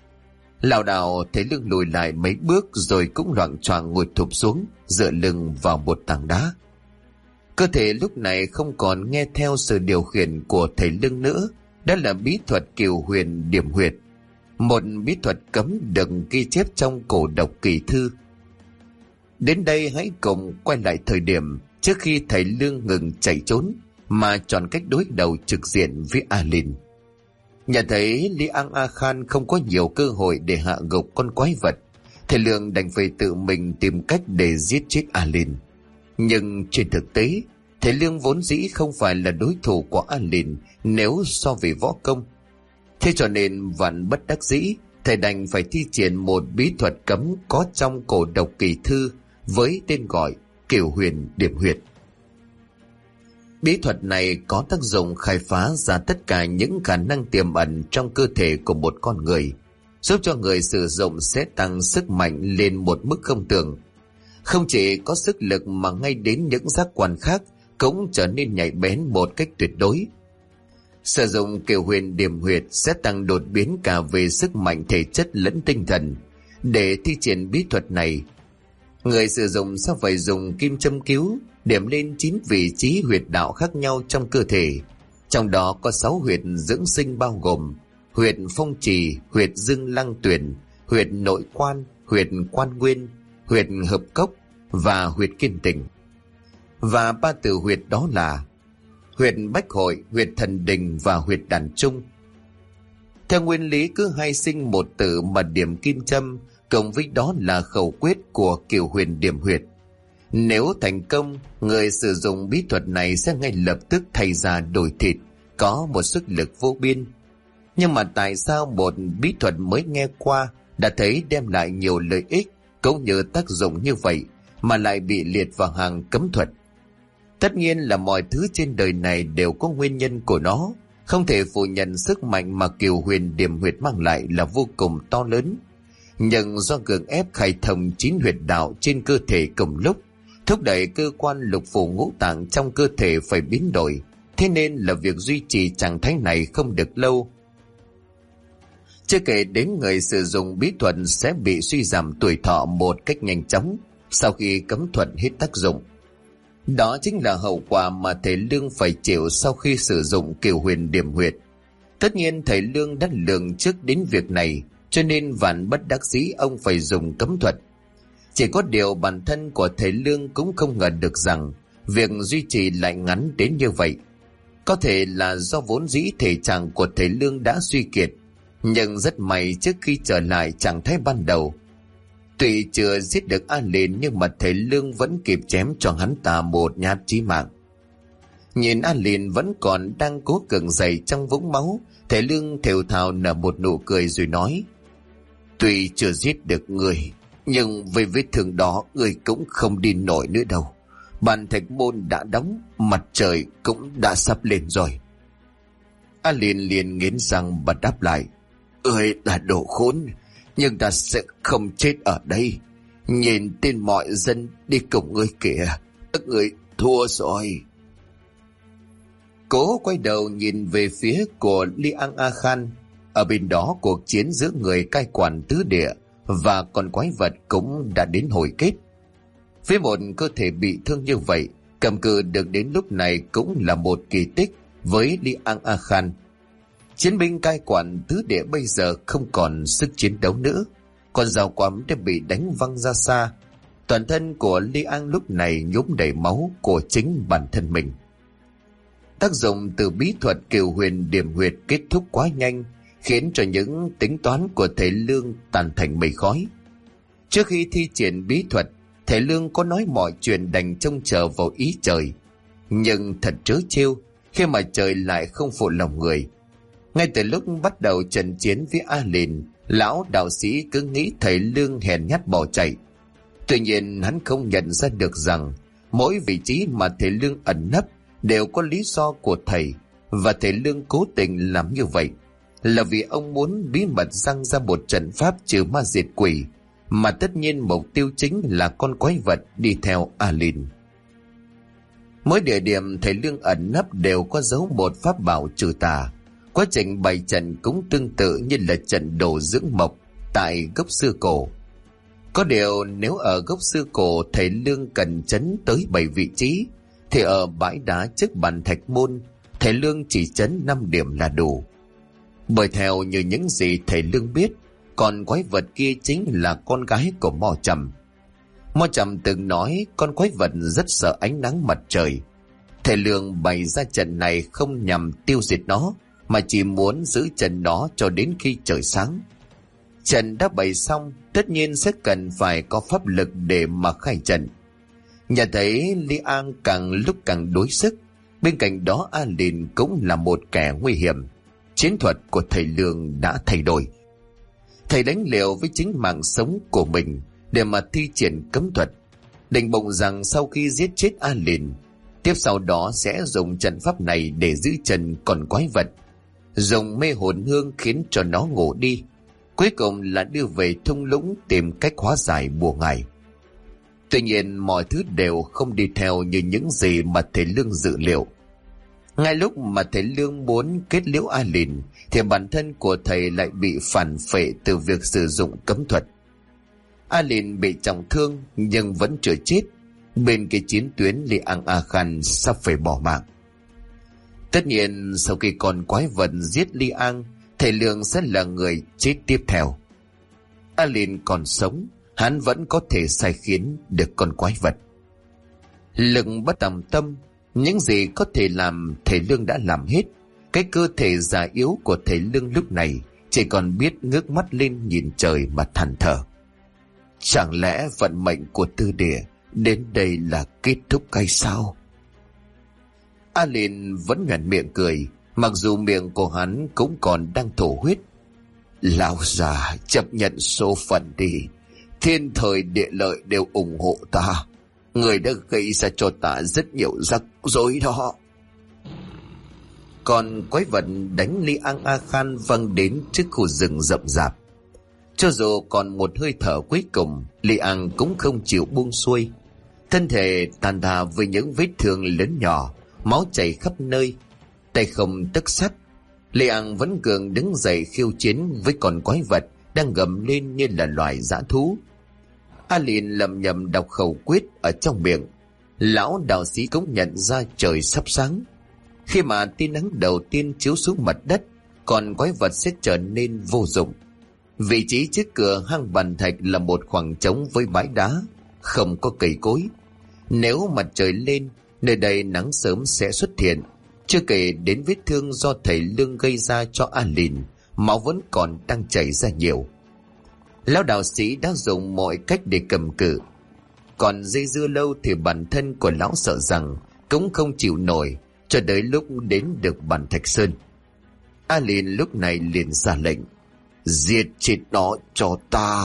Lảo đảo, thầy Lương lùi lại mấy bước rồi cũng loạng choạng ngồi thụp xuống, dựa lưng vào một tảng đá. Cơ thể lúc này không còn nghe theo sự điều khiển của thầy Lương nữa, đó là bí thuật kiều huyền điểm huyệt, một bí thuật cấm được ghi chép trong cổ độc kỳ thư. Đến đây hãy cùng quay lại thời điểm trước khi thầy Lương ngừng chạy trốn mà chọn cách đối đầu trực diện với Alin. Nhận thấy Li Ang A Khan không có nhiều cơ hội để hạ gục con quái vật, thầy Lương đành phải tự mình tìm cách để giết chết Alin. Nhưng trên thực tế, thầy Lương vốn dĩ không phải là đối thủ của Alin nếu so về võ công. Thế cho nên vạn bất đắc dĩ, thầy đành phải thi triển một bí thuật cấm có trong cổ độc kỳ thư với tên gọi Cửu Huyền Điểm Huyệt. Bí thuật này có tác dụng khai phá ra tất cả những khả năng tiềm ẩn trong cơ thể của một con người, giúp cho người sử dụng sẽ tăng sức mạnh lên một mức không tưởng. Không chỉ có sức lực mà ngay đến những giác quan khác cũng trở nên nhạy bén một cách tuyệt đối. Sử dụng Cửu Huyền Điểm Huyệt sẽ tăng đột biến cả về sức mạnh thể chất lẫn tinh thần. Để thi triển bí thuật này, người sử dụng sẽ phải dùng kim châm cứu điểm lên 9 vị trí huyệt đạo khác nhau trong cơ thể. Trong đó có 6 huyệt dưỡng sinh bao gồm huyệt phong trì, huyệt dương lăng tuyển, huyệt nội quan, huyệt quan nguyên, huyệt hợp cốc và huyệt kiên tình. Và 3 tử huyệt đó là huyệt bách hội, huyệt thần đình và huyệt đàn trung. Theo nguyên lý cứ hai sinh một tử mà điểm kim châm, cộng với đó là khẩu quyết của Cửu Huyền Điểm Huyệt. Nếu thành công, người sử dụng bí thuật này sẽ ngay lập tức thay da đổi thịt, có một sức lực vô biên. Nhưng mà tại sao một bí thuật mới nghe qua đã thấy đem lại nhiều lợi ích cũng như tác dụng như vậy mà lại bị liệt vào hàng cấm thuật? Tất nhiên là mọi thứ trên đời này đều có nguyên nhân của nó. Không thể phủ nhận sức mạnh mà Cửu Huyền Điểm Huyệt mang lại là vô cùng to lớn. Nhưng do gượng ép khai thông 9 huyệt đạo trên cơ thể cùng lúc, thúc đẩy cơ quan lục phủ ngũ tạng trong cơ thể phải biến đổi, thế nên là việc duy trì trạng thái này không được lâu. Chưa kể đến người sử dụng bí thuật sẽ bị suy giảm tuổi thọ một cách nhanh chóng sau khi cấm thuật hết tác dụng. Đó chính là hậu quả mà thầy Lương phải chịu sau khi sử dụng Cửu Huyền Điểm Huyệt. Tất nhiên thầy Lương đã lường trước đến việc này, cho nên vạn bất đắc dĩ ông phải dùng cấm thuật. Chỉ có điều bản thân của thầy Lương cũng không ngờ được rằng việc duy trì lại ngắn đến như vậy. Có thể là do vốn dĩ thể trạng của thầy Lương đã suy kiệt, nhưng rất may trước khi trở lại trạng thái ban đầu. Tuy chưa giết được Alin nhưng mà thầy Lương vẫn kịp chém cho hắn ta một nhát chí mạng. Nhìn Alin vẫn còn đang cố gượng dậy trong vũng máu, thầy Lương thều thào nở một nụ cười rồi nói: Tuy chưa giết được người, nhưng với vết thương đó người cũng không đi nổi nữa đâu. Bàn thạch môn đã đóng, mặt trời cũng đã sắp lên rồi. Alin liền nghiến răng và đáp lại: Ơi là đồ khốn, nhưng ta sẽ không chết ở đây. Nhìn tên mọi dân đi cùng ngươi kìa, các người thua rồi. Cố quay đầu nhìn về phía của Li Ang A Khan. Ở bên đó cuộc chiến giữa người cai quản tứ địa và con quái vật cũng đã đến hồi kết. Với một cơ thể bị thương như vậy, cầm cự được đến lúc này cũng là một kỳ tích với Li Ang A Khan. Chiến binh cai quản tứ địa bây giờ không còn sức chiến đấu nữa, con dao quắm đã bị đánh văng ra xa. Toàn thân của Li Ang lúc này nhuốm đầy máu của chính bản thân mình. Tác dụng từ bí thuật Cửu Huyền Điểm Huyệt kết thúc quá nhanh, khiến cho những tính toán của thầy Lương tan thành mây khói. Trước khi thi triển bí thuật, thầy Lương có nói mọi chuyện đành trông chờ vào ý trời. Nhưng thật trớ trêu khi mà trời lại không phụ lòng người. Ngay từ lúc bắt đầu trận chiến với Alin, lão đạo sĩ cứ nghĩ thầy Lương hèn nhát bỏ chạy. Tuy nhiên hắn không nhận ra được rằng mỗi vị trí mà thầy Lương ẩn nấp đều có lý do của thầy, và thầy Lương cố tình làm như vậy là vì ông muốn bí mật răng ra một trận pháp trừ ma diệt quỷ, mà tất nhiên mục tiêu chính là con quái vật đi theo Alin. Mỗi địa điểm thầy Lương ẩn nấp đều có giấu một pháp bảo trừ tà. Quá trình bày trận cũng tương tự như là trận đồ dưỡng mộc tại gốc sư cổ. Có điều nếu ở gốc sư cổ thầy Lương cần trấn tới 7 vị trí, thì ở bãi đá trước bàn thạch môn thầy Lương chỉ trấn 5 điểm là đủ. Bởi theo như những gì thầy Lương biết, con quái vật kia chính là con gái của Mo Trầm. Mo Trầm từng nói con quái vật rất sợ ánh nắng mặt trời. Thầy Lương bày ra trận này không nhằm tiêu diệt nó, mà chỉ muốn giữ trận đó cho đến khi trời sáng. Trận đã bày xong, tất nhiên sẽ cần phải có pháp lực để mà khai trận. Nhà thấy Lý An càng lúc càng đuối sức. Bên cạnh đó A Lìn cũng là một kẻ nguy hiểm. Chiến thuật của thầy Lương đã thay đổi. Thầy đánh liều với chính mạng sống của mình để mà thi triển cấm thuật, định bụng rằng sau khi giết chết A Lìn, tiếp sau đó sẽ dùng trận pháp này để giữ chân con quái vật, dùng mê hồn hương khiến cho nó ngủ đi, cuối cùng là đưa về thung lũng tìm cách hóa giải bùa ngải. Tuy nhiên mọi thứ đều không đi theo như những gì mà thầy Lương dự liệu. Ngay lúc mà thầy Lương muốn kết liễu A Lìn thì bản thân của thầy lại bị phản phệ từ việc sử dụng cấm thuật. A Lìn bị trọng thương nhưng vẫn chưa chết. Bên kia chiến tuyến, Li Ang A Khan sắp phải bỏ mạng. Tất nhiên sau khi con quái vật giết Li Ang, thầy Lương sẽ là người chết tiếp theo. A Lìn còn sống, hắn vẫn có thể sai khiến được con quái vật. Lực bất tòng tâm, những gì có thể làm thầy Lương đã làm hết. Cái cơ thể già yếu của thầy Lương lúc này chỉ còn biết ngước mắt lên nhìn trời mà than thở. Chẳng lẽ vận mệnh của Tư Địa đến đây là kết thúc hay sao? A Lìn vẫn nhoẻn miệng cười, mặc dù miệng của hắn cũng còn đang thổ huyết. Lão già chấp nhận số phận đi, thiên thời địa lợi đều ủng hộ ta. Người đã gây ra cho ta rất nhiều rắc rối đó. Còn quái vật đánh Li Ang A Khan văng đến trước khu rừng rậm rạp. Cho dù còn một hơi thở cuối cùng, Li Ang cũng không chịu buông xuôi. Thân thể tàn tạ với những vết thương lớn nhỏ, máu chảy khắp nơi, tay không tấc sắt. Li Ang vẫn cường đứng dậy khiêu chiến với con quái vật đang gầm lên như là loài dã thú. A Lìn lầm nhầm đọc khẩu quyết ở trong miệng. Lão đạo sĩ cũng nhận ra trời sắp sáng. Khi mà tia nắng đầu tiên chiếu xuống mặt đất, con quái vật sẽ trở nên vô dụng. Vị trí trước cửa hang bàn thạch là một khoảng trống với bãi đá, không có cây cối. Nếu mặt trời lên, nơi đây nắng sớm sẽ xuất hiện. Chưa kể đến vết thương do thầy Lương gây ra cho A Lìn, máu vẫn còn đang chảy ra nhiều. Lão đạo sĩ đã dùng mọi cách để cầm cự. Còn dây dưa lâu thì bản thân của lão sợ rằng cũng không chịu nổi cho tới lúc đến được bàn thạch sơn. A Lìn lúc này liền ra lệnh: giết chết nó cho ta.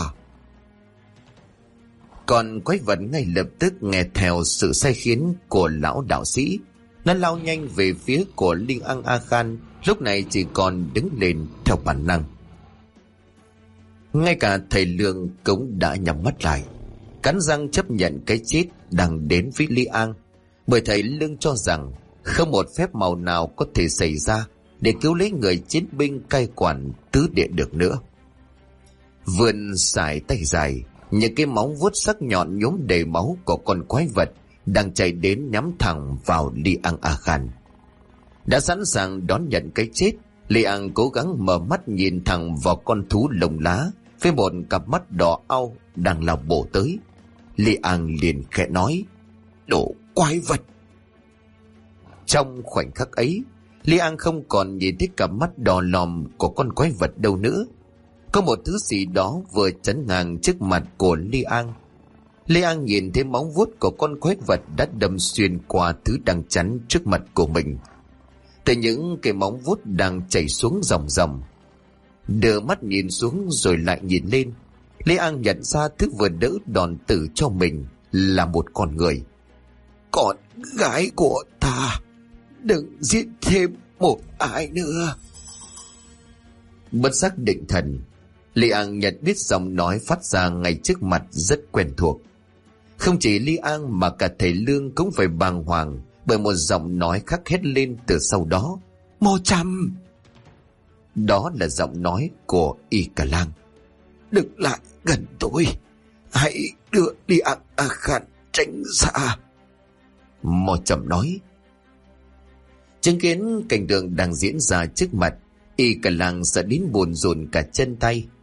Còn quái vật ngay lập tức nghe theo sự sai khiến của lão đạo sĩ. Nó lao nhanh về phía của Li Ang A Khan, lúc này chỉ còn đứng lên theo bản năng. Ngay cả thầy Lương cũng đã nhắm mắt lại, cắn răng chấp nhận cái chết đang đến với Li Ang, bởi thầy Lương cho rằng không một phép màu nào có thể xảy ra để cứu lấy người chiến binh cai quản tứ địa được nữa. Vươn sải tay dài, những cái móng vuốt sắc nhọn nhuốm đầy máu của con quái vật đang chạy đến nhắm thẳng vào Li Ang A Khan. Đã sẵn sàng đón nhận cái chết, Li Ang cố gắng mở mắt nhìn thẳng vào con thú lông lá với một cặp mắt đỏ au đang lao bổ tới. Li Ang liền khẽ nói: đồ quái vật. Trong khoảnh khắc ấy, Li Ang không còn nhìn thấy cặp mắt đỏ lòm của con quái vật đâu nữa. Có một thứ gì đó vừa chắn ngang trước mặt của Li Ang. Li Ang nhìn thấy móng vuốt của con quái vật đã đâm xuyên qua thứ đang chắn trước mặt của mình. Từ những cái móng vuốt đang chảy xuống dòng dòng. Đưa mắt nhìn xuống rồi lại nhìn lên, Li Ang nhận ra thứ vừa đỡ đòn tử cho mình là một con người. Con gái của ta, đừng giết thêm một ai nữa. Bất giác định thần, Li Ang nhận biết giọng nói phát ra ngay trước mặt rất quen thuộc. Không chỉ Li Ang mà cả thầy Lương cũng phải bàng hoàng bởi một giọng nói khắc hét lên từ sau đó: Mo Trầm! Đó là giọng nói của Y Cả Lang. Đừng lại gần tôi, hãy đưa Li Ang A Khan tránh xa. Mo Trầm nói. Chứng kiến cảnh tượng đang diễn ra trước mặt, Y Cả Lang sợ đến buồn rùn cả chân tay.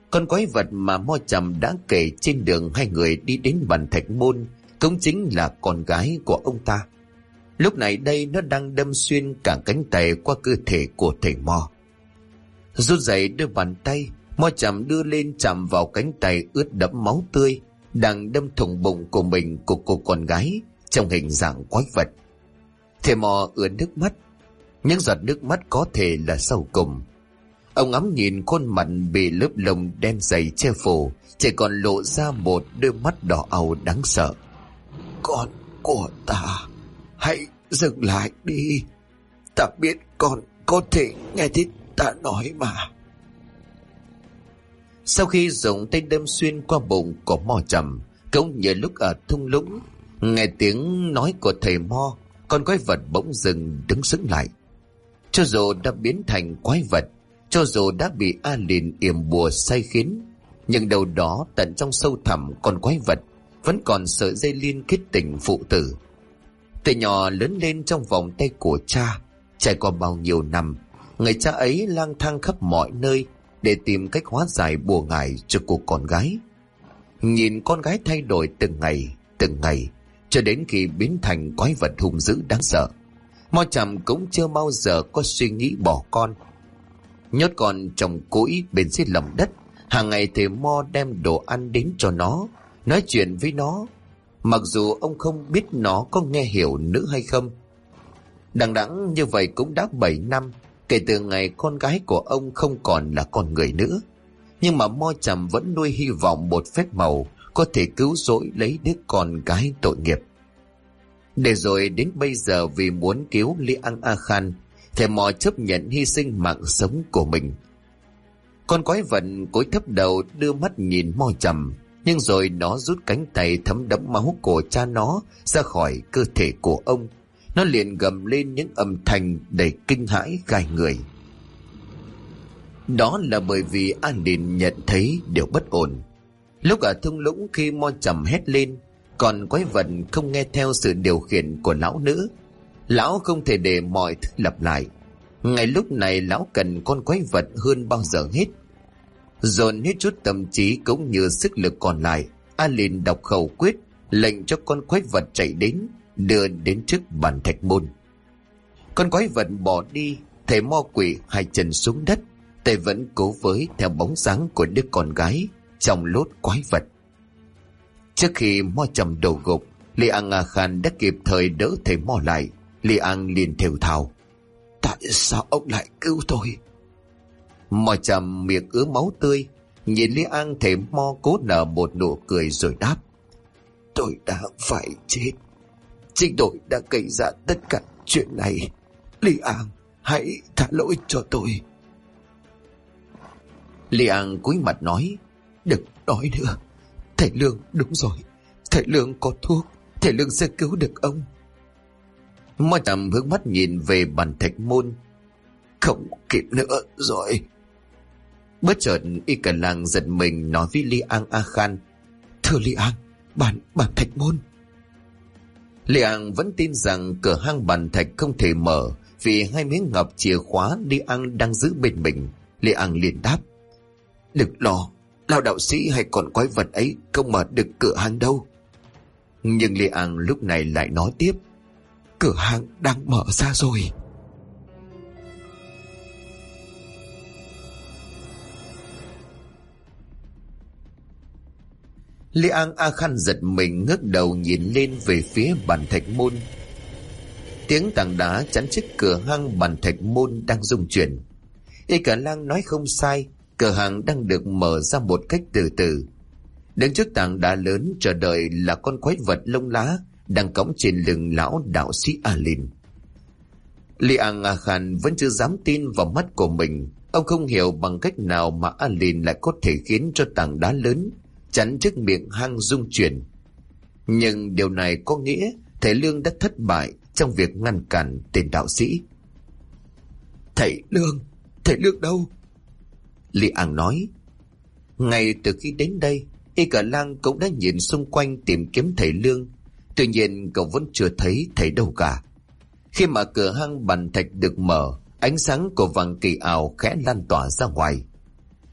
Con quái vật mà Mo Trầm đã kể trên đường hai người đi đến Bàn Thạch Môn cũng chính là con gái của ông ta. Lúc này đây nó đang đâm xuyên cả cánh tay qua cơ thể của thầy Mo. Rút dậy đôi bàn tay, Mo Trầm đưa lên chạm vào cánh tay ướt đẫm máu tươi đang đâm thủng bụng của mình của cô con gái trong hình dạng quái vật. Thầy Mo ướt nước mắt, những giọt nước mắt có thể là sau cùng. Ông ngắm nhìn khuôn mặt bị lớp lông đen dày che phủ, chỉ còn lộ ra một đôi mắt đỏ au đáng sợ. Con của ta, hãy dừng lại đi. Ta biết con có thể nghe thấy ta nói mà. Sau khi dùng tay đâm xuyên qua bụng của Mo Trầm, cũng như lúc ở thung lũng, nghe tiếng nói của thầy Mo, con quái vật bỗng dừng đứng sững lại. Cho dù đã biến thành quái vật, cho dù đã bị A Lìn yểm bùa sai khiến, nhưng đâu đó tận trong sâu thẳm con quái vật vẫn còn sợi dây liên kết tình phụ tử. Từ nhỏ lớn lên trong vòng tay của cha, trải qua bao nhiêu năm, người cha ấy lang thang khắp mọi nơi để tìm cách hóa giải bùa ngải cho cô con gái. Nhìn con gái thay đổi từng ngày, cho đến khi biến thành quái vật hung dữ đáng sợ, Mo Trầm cũng chưa bao giờ có suy nghĩ bỏ con. Nhốt con trong cũi bên dưới lòng đất, hàng ngày thầy Mo đem đồ ăn đến cho nó, nói chuyện với nó, mặc dù ông không biết nó có nghe hiểu nữa hay không. Đằng đẵng như vậy cũng đã 7 năm kể từ ngày con gái của ông không còn là con người nữa. Nhưng mà Mo Trầm vẫn nuôi hy vọng một phép màu có thể cứu rỗi lấy đứa con gái tội nghiệp. Để rồi đến bây giờ vì muốn cứu Li Ang A Khan, thầy Mo chấp nhận hy sinh mạng sống của mình. Con quái vật cúi thấp đầu đưa mắt nhìn Mo Trầm, nhưng rồi nó rút cánh tay thấm đẫm máu của cha nó ra khỏi cơ thể của ông. Nó liền gầm lên những âm thanh đầy kinh hãi gai người. Đó là bởi vì A Lìn nhận thấy điều bất ổn. Lúc ở thung lũng khi Mo Trầm hét lên, còn quái vật không nghe theo sự điều khiển của lão nữa. Lão không thể để mọi thứ lặp lại. Ngay lúc này lão cần con quái vật hơn bao giờ hết. Dồn hết chút tâm trí cũng như sức lực còn lại, A Lìn đọc khẩu quyết, lệnh cho con quái vật chạy đến, đưa đến trước Bàn Thạch Môn. Con quái vật bỏ đi, thầy Mo quỳ hai chân xuống đất, tay vẫn cố với theo bóng dáng của đứa con gái trong lốt quái vật. Trước khi Mo Trầm đổ gục, Li Ang A Khan đã kịp thời đỡ thầy Mo lại. Li Ang liền thều thào: Tại sao ông lại cứu tôi? Mo Trầm miệng ứa máu tươi, nhìn Li Ang thầy Mo cố nở một nụ cười rồi đáp: Tôi đã phải chết. Chính tôi đã gây ra tất cả chuyện này. Li Ang, hãy tha lỗi cho tôi. Li Ang cúi mặt nói: Đừng nói nữa. Thầy Lương đúng rồi. Thầy Lương có thuốc. Thầy Lương sẽ cứu được ông. Mo Trầm hướng mắt nhìn về Bàn Thạch Môn. Không kịp nữa rồi. Bất chợt Y Cả Lang giật mình nói với Li Ang A Khan: Thưa Li Ang, Bàn Thạch Môn. Li Ang vẫn tin rằng cửa hang bàn thạch không thể mở vì hai miếng ngọc chìa khóa Li Ang đang giữ bên mình. Li Ang liền đáp: Đừng lo, lão đạo sĩ hay còn quái vật ấy không mở được cửa hang đâu. Nhưng Li Ang lúc này lại nói tiếp: Cửa hang đang mở ra rồi. Li Ang A Khan giật mình ngước đầu nhìn lên về phía Bàn Thạch Môn. Tiếng tảng đá chắn trước cửa hang Bàn Thạch Môn đang rung chuyển. Y Cả Lang nói không sai, cửa hàng đang được mở ra một cách từ từ. Đứng trước tảng đá lớn chờ đợi là con quái vật lông lá đang cõng trên lưng lão đạo sĩ A Lìn. Li Ang A Khan vẫn chưa dám tin vào mắt của mình. Ông không hiểu bằng cách nào mà A Lìn lại có thể khiến cho tảng đá lớn chắn trước miệng hang rung chuyển. Nhưng điều này có nghĩa thầy Lương đã thất bại trong việc ngăn cản tên đạo sĩ. Thầy Lương đâu? Li Ang nói. Ngay từ khi đến đây, Y Cả Lang cũng đã nhìn xung quanh tìm kiếm thầy Lương. Tuy nhiên cậu vẫn chưa thấy thầy đâu cả. Khi mà cửa hang bàn thạch được mở, ánh sáng của vàng kỳ ảo khẽ lan tỏa ra ngoài.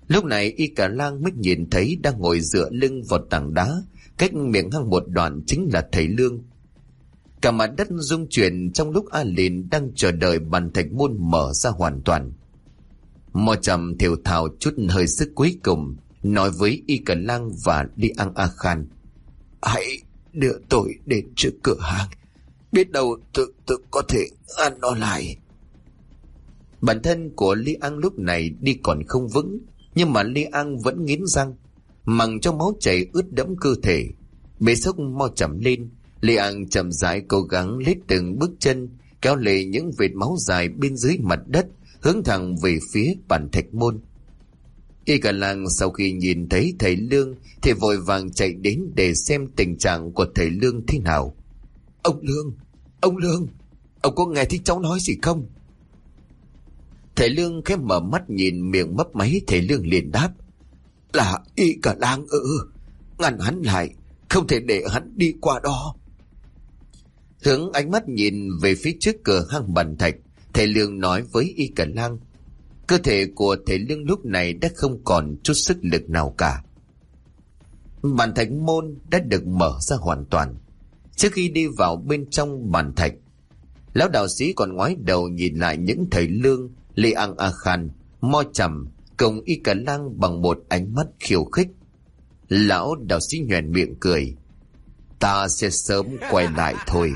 Lúc này Y Cả Lang mới nhìn thấy đang ngồi dựa lưng vào tảng đá, cách miệng hang một đoạn chính là thầy Lương. Cả mặt đất rung chuyển trong lúc A Lìn đang chờ đợi bàn thạch môn mở ra hoàn toàn. Mo Trầm thều thào chút hơi sức cuối cùng, nói với Y Cả Lang và Li Ang A Khan: hãy đưa tôi đến trước cửa hang, biết đâu tự có thể ăn nó lại. Bản thân của Li Ang lúc này đi còn không vững, nhưng mà Li Ang vẫn nghiến răng, mằng trong máu chảy ướt đẫm cơ thể. Bế xốc Mo Trầm lên, Li Ang chậm rãi cố gắng lết từng bước chân, kéo lê những vệt máu dài bên dưới mặt đất, hướng thẳng về phía bàn thạch môn. Y Cả Lang sau khi nhìn thấy thầy Lương thì vội vàng chạy đến để xem tình trạng của thầy Lương thế nào. Ông Lương, ông có nghe thấy cháu nói gì không? Thầy Lương khẽ mở mắt nhìn, miệng mấp máy. Thầy Lương liền đáp: là Y Cả Lang ngăn hắn lại, không thể để hắn đi qua đó. Hướng ánh mắt nhìn về phía trước cửa hang bàn thạch, thầy Lương nói với Y Cả Lang. Cơ thể của thầy Lương lúc này đã không còn chút sức lực nào cả. Bàn thạch môn đã được mở ra hoàn toàn. Trước khi đi vào bên trong bàn thạch, lão đạo sĩ còn ngoái đầu nhìn lại những thầy Lương, Li Ang A Khan, Mo Trầm cùng Y Cả Lang bằng một ánh mắt khiêu khích. Lão đạo sĩ nhoẻn miệng cười: ta sẽ sớm quay lại thôi.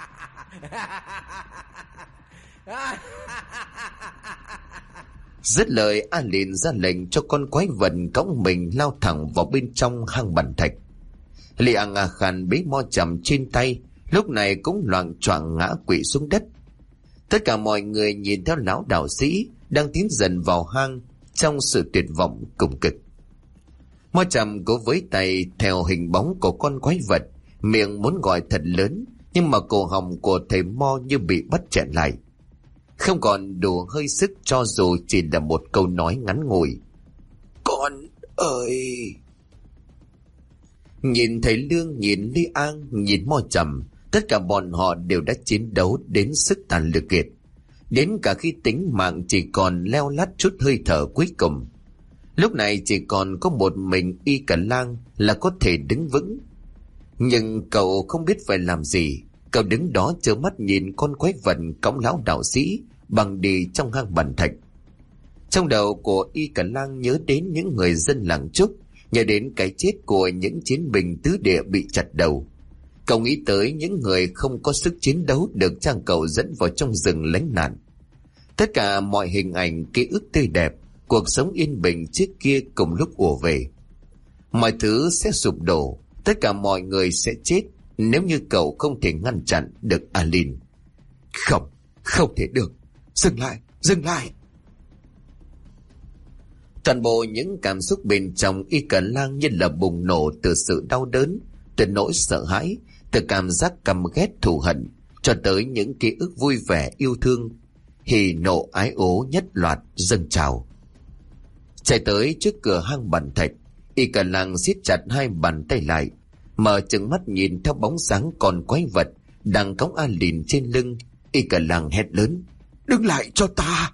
Dứt lời, A Lìn ra lệnh cho con quái vật cõng mình lao thẳng vào bên trong hang bàn thạch. Li Ang A Khan bế Mo Trầm trên tay, lúc này cũng loạng choạng ngã quỵ xuống đất. Tất cả mọi người nhìn theo lão đạo sĩ đang tiến dần vào hang trong sự tuyệt vọng cùng cực. Mo Trầm cố với tay theo hình bóng của con quái vật, miệng muốn gọi thật lớn, nhưng mà cổ họng của thầy Mo như bị bắt chẹn lại, không còn đủ hơi sức cho dù chỉ là một câu nói ngắn ngủi: con ơi. Nhìn thầy Lương, nhìn Li Ang, nhìn Mo Trầm, tất cả bọn họ đều đã chiến đấu đến sức tàn lực kiệt, đến cả khi tính mạng chỉ còn leo lắt chút hơi thở cuối cùng. Lúc này chỉ còn có một mình Y Cả Lang là có thể đứng vững. Nhưng cậu không biết phải làm gì. Cậu đứng đó trơ mắt nhìn con quái vật cõng lão đạo sĩ bằng đi trong hang bàn thạch. Trong đầu của Y Cả Lang nhớ đến những người dân làng Trúc, nhớ đến cái chết của những chiến binh tứ địa bị chặt đầu. Cậu nghĩ tới những người không có sức chiến đấu được cha cậu dẫn vào trong rừng lánh nạn. Tất cả mọi hình ảnh, ký ức tươi đẹp, cuộc sống yên bình trước kia cùng lúc ùa về. Mọi thứ sẽ sụp đổ, tất cả mọi người sẽ chết nếu như cậu không thể ngăn chặn được A Lìn. Không thể được. Dừng lại. Toàn bộ những cảm xúc bên trong Y Cả Lang như là bùng nổ, từ sự đau đớn, từ nỗi sợ hãi, từ cảm giác căm ghét thù hận, cho tới những ký ức vui vẻ yêu thương, hỉ nộ ái ố nhất loạt dâng trào. Chạy tới trước cửa hang bàn thạch, Y Cả Lang siết chặt hai bàn tay lại, mở trừng mắt nhìn theo bóng dáng con quái vật đang cõng A Lìn trên lưng. Y Cả Lang hét lớn: đừng lại cho ta!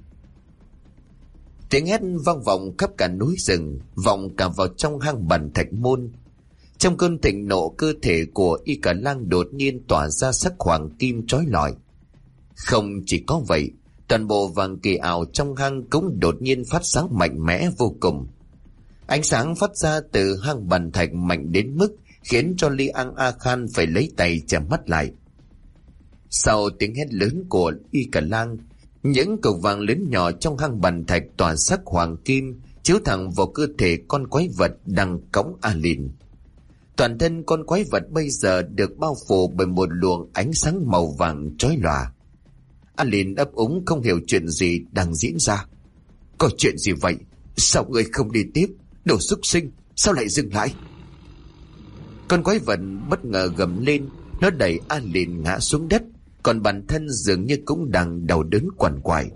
Tiếng hét vang vọng khắp cả núi rừng, vọng cả vào trong hang bàn thạch môn. Trong cơn thịnh nộ, cơ thể của Y Cả Lang đột nhiên tỏa ra sắc hoàng kim chói lọi. Không chỉ có vậy, toàn bộ vàng kỳ ảo trong hang cũng đột nhiên phát sáng mạnh mẽ vô cùng. Ánh sáng phát ra từ hang bàn thạch mạnh đến mức khiến cho Li Ang A Khan phải lấy tay che mắt lại. Sau tiếng hét lớn của Y Cả Lang, những cục vàng lớn nhỏ trong hang bàn thạch tỏa sắc hoàng kim chiếu thẳng vào cơ thể con quái vật đang cõng A Lìn. Toàn thân con quái vật bây giờ được bao phủ bởi một luồng ánh sáng màu vàng chói lòa. A Lìn ấp úng không hiểu chuyện gì đang diễn ra. Có chuyện gì vậy? Sao người không đi tiếp? Đồ súc sinh, sao lại dừng lại? Con quái vật bất ngờ gầm lên, nó đẩy A Lìn ngã xuống đất, còn bản thân dường như cũng đang đau đớn quằn quại.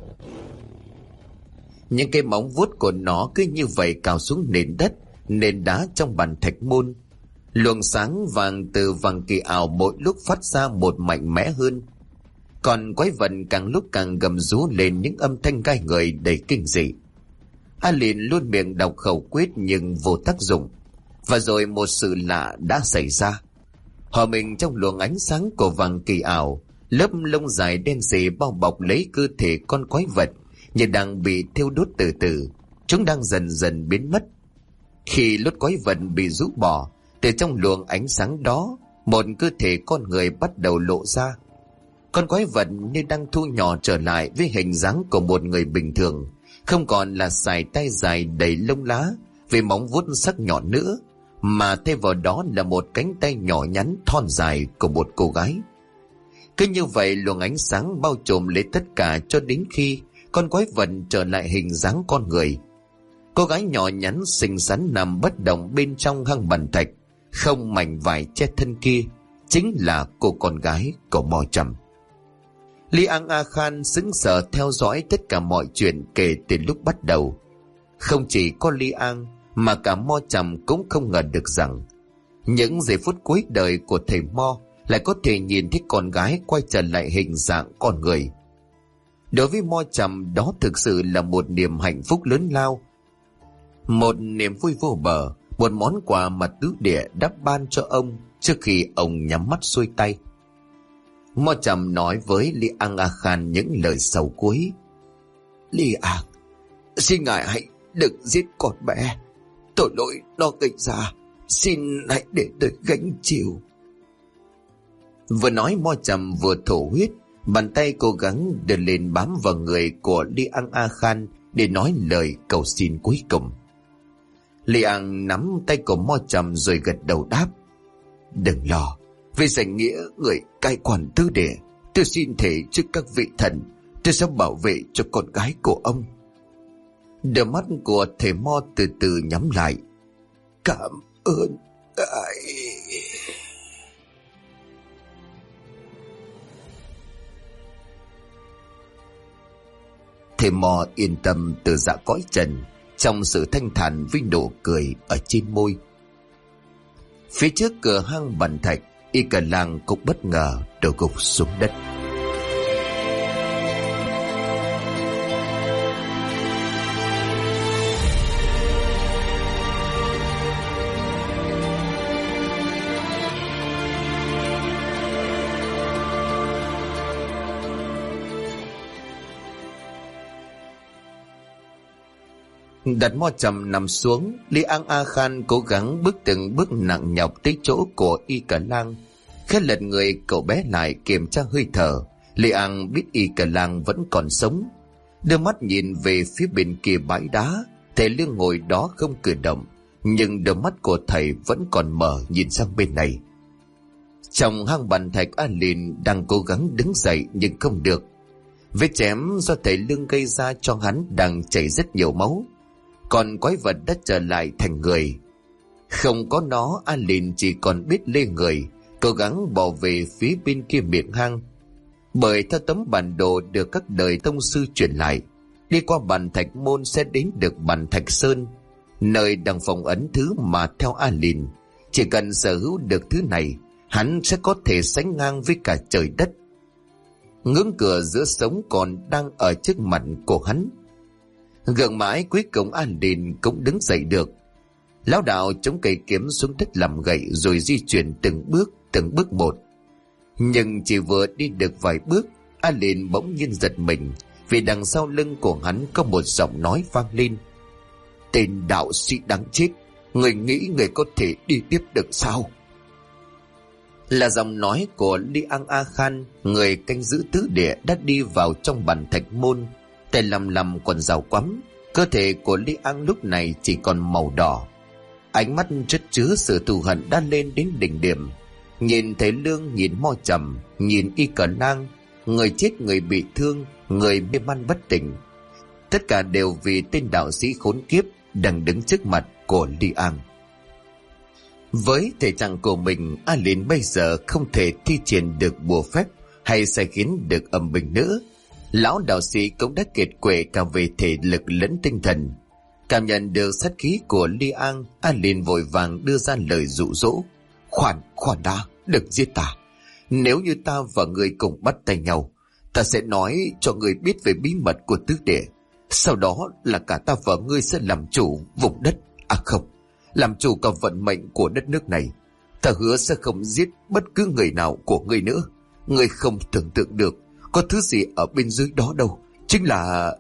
Những cái móng vuốt của nó cứ như vậy cào xuống nền đất, nền đá trong bàn thạch môn. Luồng sáng vàng từ vàng kỳ ảo mỗi lúc phát ra một mạnh mẽ hơn. Còn quái vật càng lúc càng gầm rú lên những âm thanh gai người đầy kinh dị. A Lìn luôn miệng đọc khẩu quyết nhưng vô tác dụng. Và rồi một sự lạ đã xảy ra. Hòa mình trong luồng ánh sáng của vàng kỳ ảo, lớp lông dài đen sì bao bọc lấy cơ thể con quái vật như đang bị thiêu đốt từ từ. Chúng đang dần dần biến mất. Khi lốt quái vật bị rũ bỏ, từ trong luồng ánh sáng đó, một cơ thể con người bắt đầu lộ ra. Con quái vật như đang thu nhỏ trở lại với hình dáng của một người bình thường, không còn là sải tay dài đầy lông lá với móng vuốt sắc nhọn nữa, mà thay vào đó là một cánh tay nhỏ nhắn thon dài của một cô gái. Cứ như vậy luồng ánh sáng bao trùm lấy tất cả cho đến khi con quái vật trở lại hình dáng con người. Cô gái nhỏ nhắn xinh xắn nằm bất động bên trong hang bàn thạch, không mảnh vải che thân kia, chính là cô con gái của Mo Trầm. Li Ang A Khan sững sờ theo dõi tất cả mọi chuyện kể từ lúc bắt đầu. Không chỉ có Li Ang mà cả Mo Trầm cũng không ngờ được rằng những giây phút cuối đời của thầy Mo lại có thể nhìn thấy con gái quay trở lại hình dạng con người. Đối với Mo Trầm, đó thực sự là một niềm hạnh phúc lớn lao, một niềm vui vô bờ, một món quà mà tứ địa đã ban cho ông trước khi ông nhắm mắt xuôi tay. Mo Trầm nói với Li Ang A Khan những lời sầu cuối. Li Ang, xin ngài hãy đừng giết con bé. Tội lỗi nó gây ra, xin hãy để tôi gánh chịu. Vừa nói Mo Trầm vừa thổ huyết, bàn tay cố gắng đưa lên bám vào người của Li Ang A Khan để nói lời cầu xin cuối cùng. Li Ang nắm tay của Mo Trầm rồi gật đầu đáp. Đừng lo, vì danh nghĩa người cai quản tứ địa, tôi xin thề trước các vị thần, tôi sẽ bảo vệ cho con gái của ông. Đôi mắt của thầy Mo từ từ nhắm lại. Cảm ơn ai. Thầy Mo yên tâm từ dạ cõi trần, trong sự thanh thản với nụ cười ở trên môi. Phía trước cửa hang bàn thạch, Y Cả Lang cũng bất ngờ đổ gục xuống đất. Đặt Mo Trầm nằm xuống, Li Ang A Khan cố gắng bước từng bước nặng nhọc tới chỗ của Y Cả Lang. Khẽ lật người cậu bé lại kiểm tra hơi thở. Li Ang biết Y Cả Lang vẫn còn sống. Đưa mắt nhìn về phía bên kia bãi đá, thầy Lương ngồi đó không cử động, nhưng đôi mắt của thầy vẫn còn mở nhìn sang bên này. Trong hang bàn thạch, A Lìn đang cố gắng đứng dậy nhưng không được. Vết chém do thầy Lương gây ra cho hắn đang chảy rất nhiều máu. Còn quái vật đã trở lại thành người. Không có nó, A Lìn chỉ còn biết lê người, cố gắng bỏ về phía bên kia miệng hang. Bởi theo tấm bản đồ được các đời tông sư truyền lại, đi qua bàn thạch môn sẽ đến được bàn thạch sơn, nơi đang phong ấn thứ mà theo A Lìn, chỉ cần sở hữu được thứ này, hắn sẽ có thể sánh ngang với cả trời đất. Ngưỡng cửa giữa sống còn đang ở trước mặt của hắn. Gượng mãi cuối cùng A Lìn cũng đứng dậy được. Lão đạo chống cây kiếm xuống đất làm gậy rồi di chuyển từng bước một. Nhưng chỉ vừa đi được vài bước, A Lìn bỗng nhiên giật mình, vì đằng sau lưng của hắn có một giọng nói vang lên. Tên đạo sĩ đáng chết, người nghĩ người có thể đi tiếp được sao? Là giọng nói của Li Ang A Khan, người canh giữ tứ địa đã đi vào trong bàn thạch môn, tay lầm còn rào quắm. Cơ thể của Li Ang lúc này chỉ còn màu đỏ. Ánh mắt chất chứa sự thù hận đã lên đến đỉnh điểm. Nhìn thấy Lương, nhìn Mo Trầm, nhìn Y Cả Lang, người chết người bị thương, người mê man bất tỉnh. Tất cả đều vì tên đạo sĩ khốn kiếp đang đứng trước mặt của Li Ang. Với thể trạng của mình, A Lìn bây giờ không thể thi triển được bùa phép hay sai khiến được âm binh nữa. Lão đạo sĩ cũng đã kiệt quệ cả về thể lực lẫn tinh thần. Cảm nhận được sát khí của Li Ang, A Lìn vội vàng đưa ra lời dụ dỗ. Khoan đã, đừng giết ta. Nếu như ta và người cùng bắt tay nhau, ta sẽ nói cho người biết về bí mật của tứ địa. Sau đó là cả ta và ngươi sẽ làm chủ vùng đất, à không, làm chủ cả vận mệnh của đất nước này. Ta hứa sẽ không giết bất cứ người nào của ngươi nữa. Ngươi không tưởng tượng được có thứ gì ở bên dưới đó đâu. Chính là...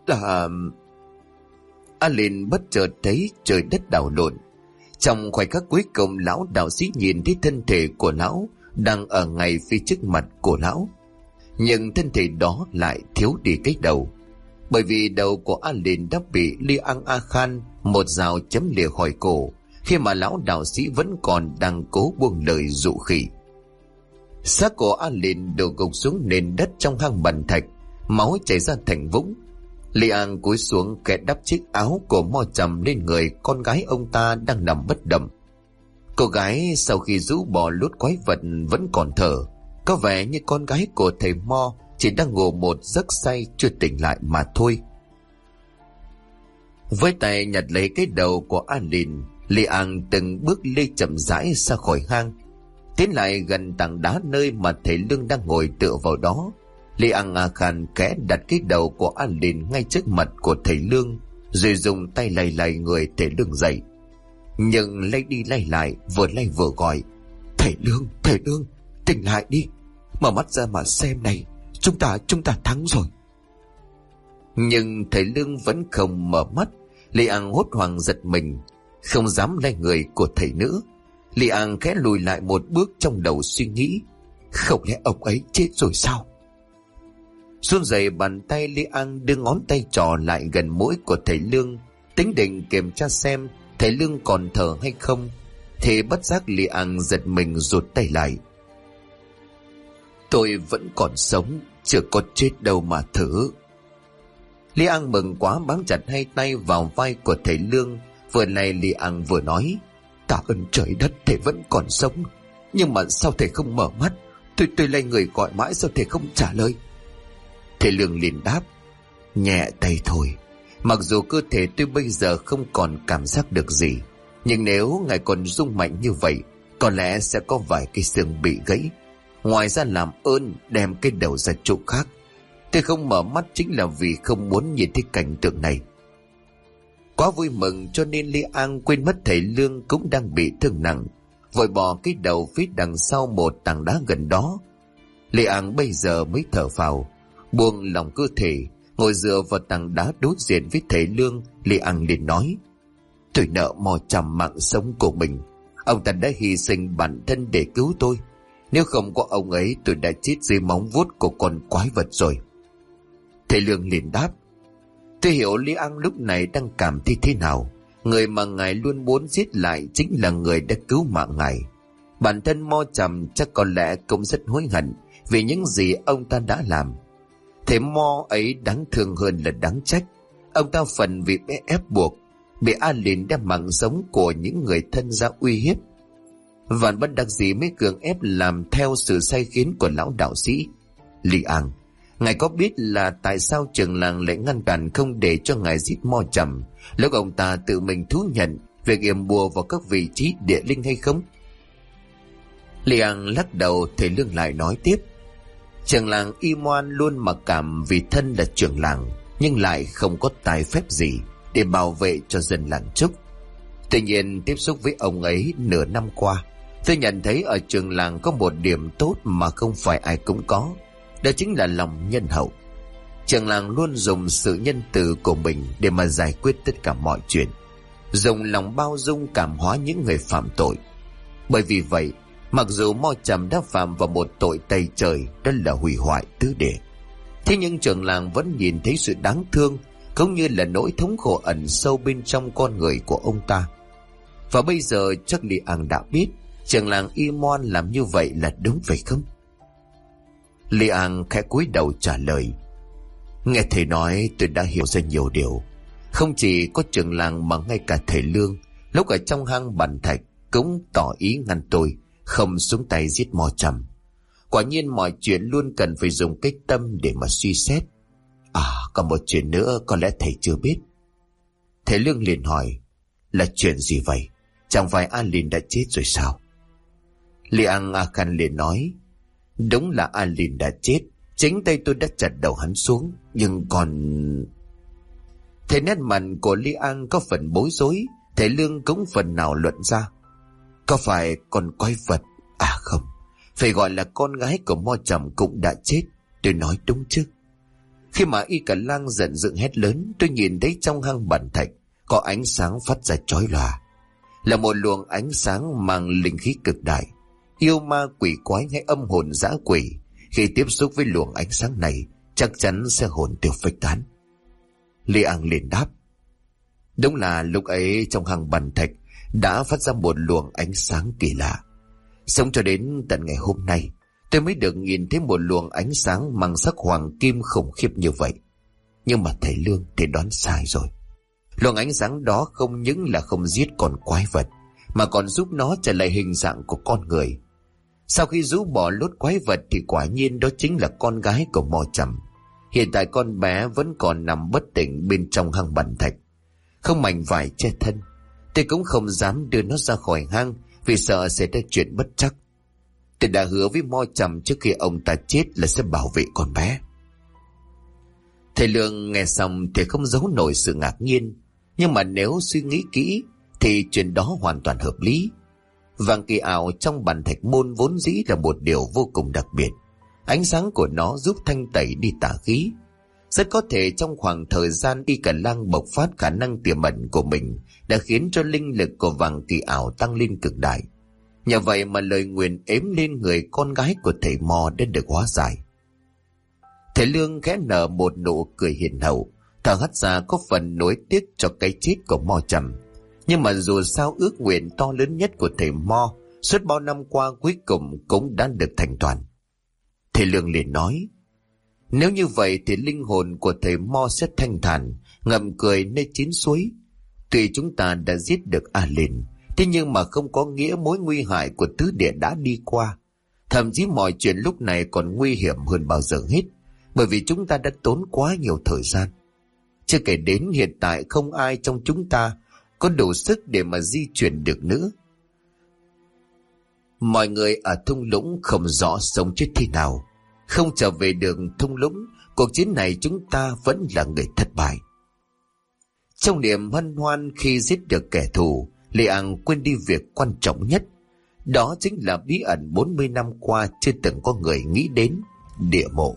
Alin bất chợt thấy trời đất đảo lộn. Trong khoảnh khắc cuối cùng, lão đạo sĩ nhìn thấy thân thể của lão đang ở ngay phía trước mặt của lão. Nhưng thân thể đó lại thiếu đi cái đầu. Bởi vì đầu của Alin đã bị Liang A Khan một dao chém lìa khỏi cổ, khi mà lão đạo sĩ vẫn còn đang cố buông lời dụ khỉ. Xác của Alin đổ gục xuống nền đất trong hang bần thạch, máu chảy ra thành vũng. Liang cúi xuống kẻ đắp chiếc áo của Mo Trầm lên người con gái ông ta đang nằm bất động. Cô gái sau khi rũ bỏ lút quái vật vẫn còn thở, có vẻ như con gái của thầy Mo chỉ đang ngủ một giấc say chưa tỉnh lại mà thôi. Với tay nhặt lấy cái đầu của Alin, Liang từng bước lê chậm rãi ra khỏi hang, tiến lại gần tảng đá nơi mà thầy Lương đang ngồi tựa vào đó. Liang A Khan khẽ đặt cái đầu của Alin ngay trước mặt của thầy Lương, rồi dùng tay lay lay người thầy Lương dậy. Nhưng lay đi lay lại, vừa lay vừa gọi: thầy Lương, tỉnh lại đi, mở mắt ra mà xem này, chúng ta thắng rồi. Nhưng thầy Lương vẫn không mở mắt. Liang hốt hoảng giật mình, không dám lay người của thầy nữa. Liang khẽ lùi lại một bước, trong đầu suy nghĩ: không lẽ ông ấy chết rồi sao? Run rẩy bàn tay, Liang đưa ngón tay trỏ lại gần mũi của thầy Lương, tính định kiểm tra xem thầy Lương còn thở hay không, thì bất giác Liang giật mình rụt tay lại. Tôi vẫn còn sống, chưa có chết đâu mà thử. Liang mừng quá bám chặt hai tay vào vai của thầy Lương. Vừa này Liang vừa nói: tạ ơn trời đất, thầy vẫn còn sống. Nhưng mà sao thầy không mở mắt? Tôi lay người gọi mãi sao thầy không trả lời? Thầy Lương liền đáp: nhẹ tay thôi. Mặc dù cơ thể tôi bây giờ không còn cảm giác được gì, nhưng nếu ngài còn rung mạnh như vậy, có lẽ sẽ có vài cái xương bị gãy. Ngoài ra làm ơn đem cái đầu ra chỗ khác. Tôi không mở mắt chính là vì không muốn nhìn thấy cảnh tượng này. Quá vui mừng cho nên Liang quên mất thầy Lương cũng đang bị thương nặng, vội bỏ cái đầu phía đằng sau một tảng đá gần đó. Liang bây giờ mới thở phào, buông lòng cơ thể, ngồi dựa vào tảng đá đối diện với thầy Lương. Liang liền nói: tôi nợ Mo Trầm mạng sống của mình. Ông ta đã hy sinh bản thân để cứu tôi. Nếu không có ông ấy, tôi đã chết dưới móng vuốt của con quái vật rồi. Thầy Lương liền đáp: tôi hiểu Liang lúc này đang cảm thấy thế nào. Người mà ngài luôn muốn giết lại chính là người đã cứu mạng ngài. Bản thân Mo Trầm chắc có lẽ cũng rất hối hận vì những gì ông ta đã làm. Thế Mo ấy đáng thương hơn là đáng trách. Ông ta phần vì bị ép buộc, bị Alin đem mạng sống của những người thân ra uy hiếp. Vạn bất đắc dĩ mới cưỡng ép làm theo sự sai khiến của lão đạo sĩ. Liang, ngài có biết là tại sao trưởng làng lại ngăn cản không để cho ngài giết Mo Trầm lúc ông ta tự mình thú nhận việc yểm bùa vào các vị trí địa linh hay không? Liang lắc đầu. Thầy Lương lại nói tiếp: trưởng làng Y Moan luôn mặc cảm vì thân là trưởng làng, nhưng lại không có tài phép gì để bảo vệ cho dân làng Trúc. Tuy nhiên tiếp xúc với ông ấy nửa năm qua, tôi nhận thấy ở trường làng có một điểm tốt mà không phải ai cũng có, đó chính là lòng nhân hậu. Trường làng luôn dùng sự nhân từ của mình để mà giải quyết tất cả mọi chuyện, dùng lòng bao dung cảm hóa những người phạm tội. Bởi vì vậy, mặc dù Mo Trầm đã phạm vào một tội tày trời, đó là hủy hoại tứ địa, thế nhưng trường làng vẫn nhìn thấy sự đáng thương cũng như là nỗi thống khổ ẩn sâu bên trong con người của ông ta. Và bây giờ chắc Liang đã biết trường làng Y Moan làm như vậy là đúng phải không? Liang khẽ cúi đầu trả lời: nghe thầy nói tôi đã hiểu ra nhiều điều. Không chỉ có trường làng mà ngay cả thầy Lương lúc ở trong hang bàn thạch cũng tỏ ý ngăn tôi không xuống tay giết Mo Trầm. Quả nhiên mọi chuyện luôn cần phải dùng cái tâm để mà suy xét. Còn một chuyện nữa có lẽ thầy chưa biết. Thầy Lương liền hỏi: là chuyện gì vậy? Chẳng phải Alin đã chết rồi sao? Liang A Khan liền nói: đúng là Alin đã chết. Chính tay tôi đã chặt đầu hắn xuống. Nhưng còn... Thấy nét mặt của Lý An có phần bối rối, thầy Lương cũng phần nào luận ra. Có phải con quái vật? À không, phải gọi là con gái của Mo Trầm cũng đã chết. Tôi nói đúng chứ? Khi mà Y Cả Lang giận dữ hét lớn, tôi nhìn thấy trong hang bản thạch có ánh sáng phát ra chói lòa. Là một luồng ánh sáng mang linh khí cực đại. Yêu ma quỷ quái hay âm hồn dã quỷ khi tiếp xúc với luồng ánh sáng này chắc chắn sẽ hồn tiêu phách tán. Lý An liền đáp. Đúng là lúc ấy trong hang bản thạch đã phát ra một luồng ánh sáng kỳ lạ. Sống cho đến tận ngày hôm nay, tôi mới được nhìn thấy một luồng ánh sáng mang sắc hoàng kim khủng khiếp như vậy. Nhưng mà thầy Lương thì đoán sai rồi. Luồng ánh sáng đó không những là không giết con quái vật, mà còn giúp nó trở lại hình dạng của con người. Sau khi rũ bỏ lốt quái vật thì quả nhiên đó chính là con gái của Mo Trầm. Hiện tại con bé vẫn còn nằm bất tỉnh bên trong hang bản thạch, không mảnh vải che thân. Tôi cũng không dám đưa nó ra khỏi hang vì sợ sẽ ra chuyện bất trắc. Tôi đã hứa với Mo Trầm trước khi ông ta chết là sẽ bảo vệ con bé. Thầy Lương nghe xong thì không giấu nổi sự ngạc nhiên. Nhưng mà nếu suy nghĩ kỹ thì chuyện đó hoàn toàn hợp lý. Vàng kỳ ảo trong bản thạch môn vốn dĩ là một điều vô cùng đặc biệt. Ánh sáng của nó giúp thanh tẩy đi tà khí. Rất có thể trong khoảng thời gian Y Cả Lang bộc phát khả năng tiềm ẩn của mình đã khiến cho linh lực của vàng kỳ ảo tăng lên cực đại. Nhờ vậy mà lời nguyền ếm lên người con gái của thầy Mo đã được hóa giải. Thầy Lương khẽ nở một nụ cười hiền hậu, thở hắt ra có phần nối tiếc cho cái chết của Mo Trầm. Nhưng mà dù sao ước nguyện to lớn nhất của thầy Mo suốt bao năm qua cuối cùng cũng đã được thành toàn. Thầy Lương liền nói, nếu như vậy thì linh hồn của thầy Mo sẽ thanh thản, ngậm cười nơi chín suối. Tuy chúng ta đã giết được A Lìn, thế nhưng mà không có nghĩa mối nguy hại của tứ địa đã đi qua. Thậm chí mọi chuyện lúc này còn nguy hiểm hơn bao giờ hết, bởi vì chúng ta đã tốn quá nhiều thời gian. Chưa kể đến hiện tại không ai trong chúng ta có đủ sức để mà di chuyển được nữa. Mọi người ở thung lũng không rõ sống chết thế nào, không trở về được thung lũng, cuộc chiến này chúng ta vẫn là người thất bại. Trong niềm hân hoan khi giết được kẻ thù, Lý An quên đi việc quan trọng nhất. Đó chính là bí ẩn 40 năm qua chưa từng có người nghĩ đến, địa mộ.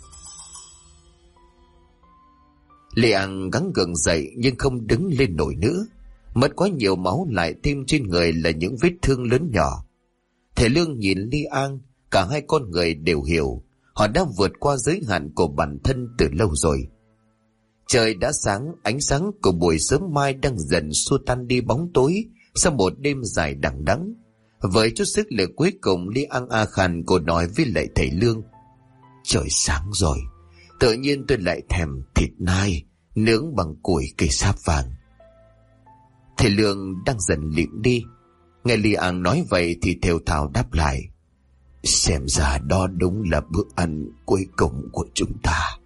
Lý An gắng gượng dậy nhưng không đứng lên nổi nữa. Mất quá nhiều máu lại thêm trên người là những vết thương lớn nhỏ. Thầy Lương nhìn Lý An, cả hai con người đều hiểu họ đã vượt qua giới hạn của bản thân từ lâu rồi. Trời đã sáng, ánh sáng của buổi sớm mai đang dần xua tan đi bóng tối sau một đêm dài đằng đẵng. Với chút sức lực cuối cùng, Lý An A Khan cô nói với lại thầy Lương, trời sáng rồi, tự nhiên tôi lại thèm thịt nai nướng bằng củi cây sáp vàng. Thầy Lương đang dần lịm đi, nghe Lý An nói vậy thì thều thào đáp lại, xem ra đó đúng là bữa ăn cuối cùng của chúng ta.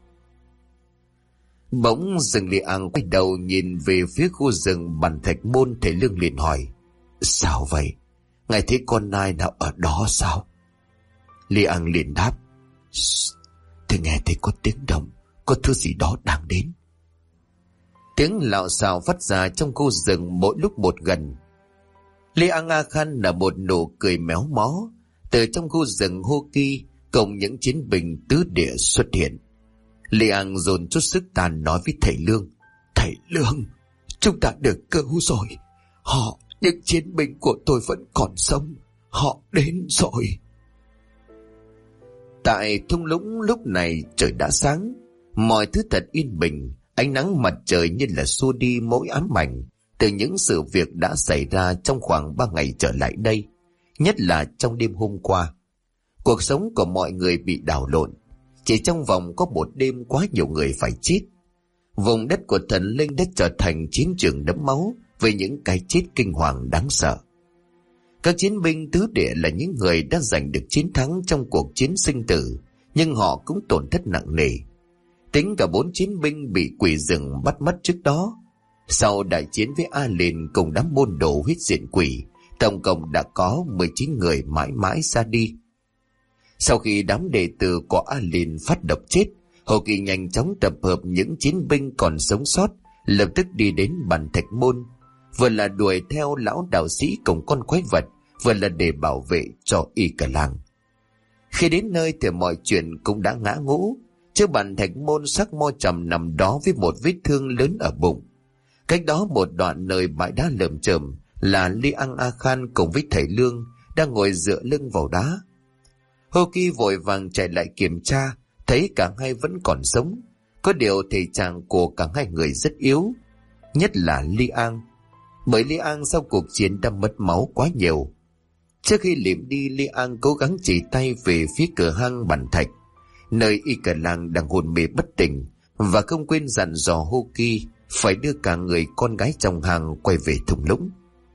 Bỗng dừng Lý An quay đầu nhìn về phía khu rừng bản thạch môn. Thầy Lương liền hỏi, sao vậy? Ngài thấy con nai nào ở đó sao? Lý An liền đáp, tôi nghe thấy có tiếng động, có thứ gì đó đang đến. Tiếng lạo xạo phát ra trong khu rừng mỗi lúc một gần. Lý An A Khan là một nụ cười méo mó. Từ trong khu rừng Hô Kỳ cùng những chiến binh tứ địa xuất hiện. Lý An dồn chút sức tàn nói với thầy Lương, thầy Lương, chúng ta được cứu rồi. Họ, những chiến binh của tôi vẫn còn sống. Họ đến rồi. Tại thung lũng lúc này trời đã sáng, mọi thứ thật yên bình. Ánh nắng mặt trời như là xua đi mỗi ám ảnh từ những sự việc đã xảy ra trong khoảng 3 ngày trở lại đây, nhất là trong đêm hôm qua. Cuộc sống của mọi người bị đảo lộn. Chỉ trong vòng có một đêm quá nhiều người phải chết. Vùng đất của thần linh đã trở thành chiến trường đẫm máu với những cái chết kinh hoàng đáng sợ. Các chiến binh tứ địa là những người đã giành được chiến thắng trong cuộc chiến sinh tử, nhưng họ cũng tổn thất nặng nề. Tính cả 4 chiến binh bị quỷ rừng bắt mất trước đó. Sau đại chiến với A Lìn cùng đám môn đồ huyết diện quỷ, tổng cộng đã có 19 người mãi mãi ra đi. Sau khi đám đệ tử của A Lìn phát độc chết, Hồ Kỳ nhanh chóng tập hợp những chiến binh còn sống sót, lập tức đi đến bàn thạch môn, vừa là đuổi theo lão đạo sĩ cùng con quái vật, vừa là để bảo vệ cho y cả làng. Khi đến nơi thì mọi chuyện cũng đã ngã ngũ. Trước bàn thạch môn, xác Mo Trầm nằm đó với một vết thương lớn ở bụng. Cách đó một đoạn nơi bãi đá lởm chởm là Li Ang A Khan cùng với thầy Lương đang ngồi dựa lưng vào đá. Hô Kỳ vội vàng chạy lại kiểm tra, thấy cả hai vẫn còn sống. Có điều thể trạng của cả hai người rất yếu, nhất là Li Ang, bởi Li Ang sau cuộc chiến đã mất máu quá nhiều. Trước khi liệm đi, Li Ang cố gắng chỉ tay về phía cửa hang bàn thạch, nơi y cả làng đang hôn mê bất tỉnh, và không quên dặn dò Hô Kỳ phải đưa cả người con gái trong hang quay về thung lũng.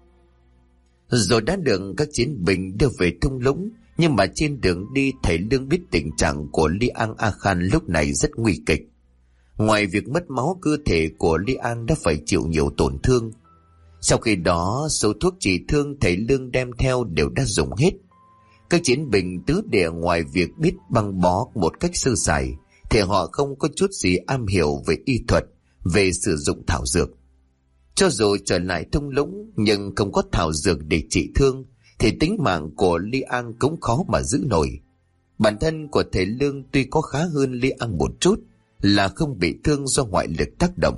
Rồi đã được các chiến binh đưa về thung lũng, nhưng mà trên đường đi, thầy Lương biết tình trạng của Li Ang A Khan lúc này rất nguy kịch. Ngoài việc mất máu, cơ thể của Li Ang đã phải chịu nhiều tổn thương. Sau khi đó, số thuốc trị thương thầy Lương đem theo đều đã dùng hết. Các chiến binh tứ địa ngoài việc biết băng bó một cách sơ sài, thì họ không có chút gì am hiểu về y thuật, về sử dụng thảo dược. Cho dù trở lại thung lũng, nhưng không có thảo dược để trị thương, thì tính mạng của Li Ang cũng khó mà giữ nổi. Bản thân của thầy Lương tuy có khá hơn Li Ang một chút, là không bị thương do ngoại lực tác động.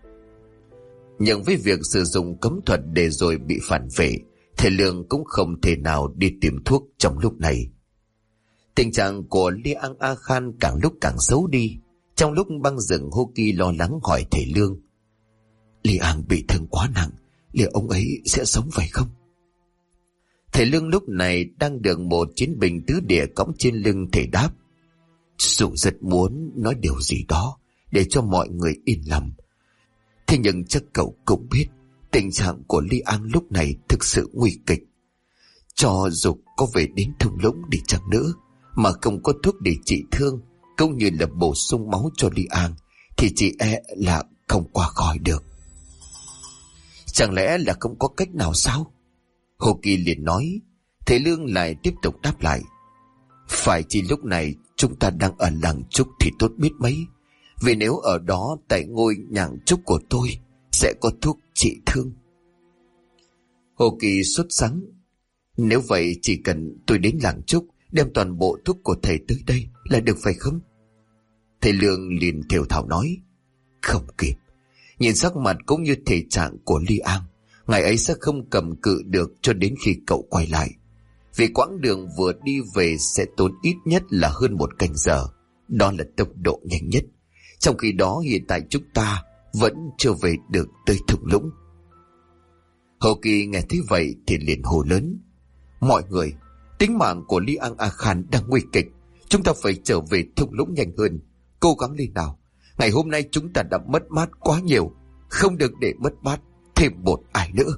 Nhưng với việc sử dụng cấm thuật để rồi bị phản vệ, thầy Lương cũng không thể nào đi tìm thuốc trong lúc này. Tình trạng của Li Ang A Khan càng lúc càng xấu đi. Trong lúc băng rừng, Hô Kỳ lo lắng hỏi thầy Lương: Li Ang bị thương quá nặng, liệu ông ấy sẽ sống phải không? Thầy Lương lúc này đang được một chiến binh tứ địa cõng trên lưng, thầy đáp: Dù rất muốn nói điều gì đó để cho mọi người yên lòng, thế nhưng chắc cậu cũng biết tình trạng của Li Ang lúc này thực sự nguy kịch. Cho dù có về đến thung lũng đi chăng nữa, mà không có thuốc để trị thương cũng như là bổ sung máu cho Li Ang, thì chị là không qua khỏi được. Chẳng lẽ là không có cách nào sao? Hồ Kỳ liền nói. Thầy Lương lại tiếp tục đáp lại: Phải chỉ lúc này chúng ta đang ở làng Trúc thì tốt biết mấy, vì nếu ở đó tại ngôi nhang trúc của tôi sẽ có thuốc trị thương. Hồ Kỳ sốt sắng: Nếu vậy chỉ cần tôi đến làng Trúc đem toàn bộ thuốc của thầy tới đây là được phải không? Thầy Lương liền thều thào nói: Không kịp. Nhìn sắc mặt cũng như thể trạng của Li Ang, ngày ấy sẽ không cầm cự được cho đến khi cậu quay lại. Vì quãng đường vừa đi về sẽ tốn ít nhất là hơn 1 canh giờ. Đó là tốc độ nhanh nhất. Trong khi đó hiện tại chúng ta vẫn chưa về được tới thung lũng. Hồ Kỳ nghe thấy vậy thì liền hô lớn: Mọi người, tính mạng của Li Ang A Khan đang nguy kịch. Chúng ta phải trở về thung lũng nhanh hơn. Cố gắng lên nào. Ngày hôm nay chúng ta đã mất mát quá nhiều, không được để mất mát thêm một ai nữa.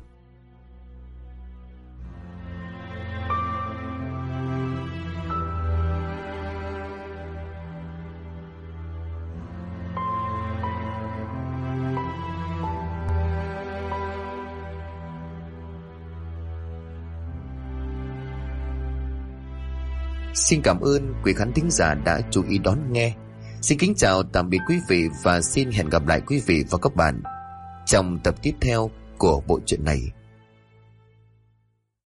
Xin cảm ơn quý khán thính giả đã chú ý đón nghe. Xin kính chào tạm biệt quý vị và xin hẹn gặp lại quý vị và các bạn trong tập tiếp theo của bộ truyện này.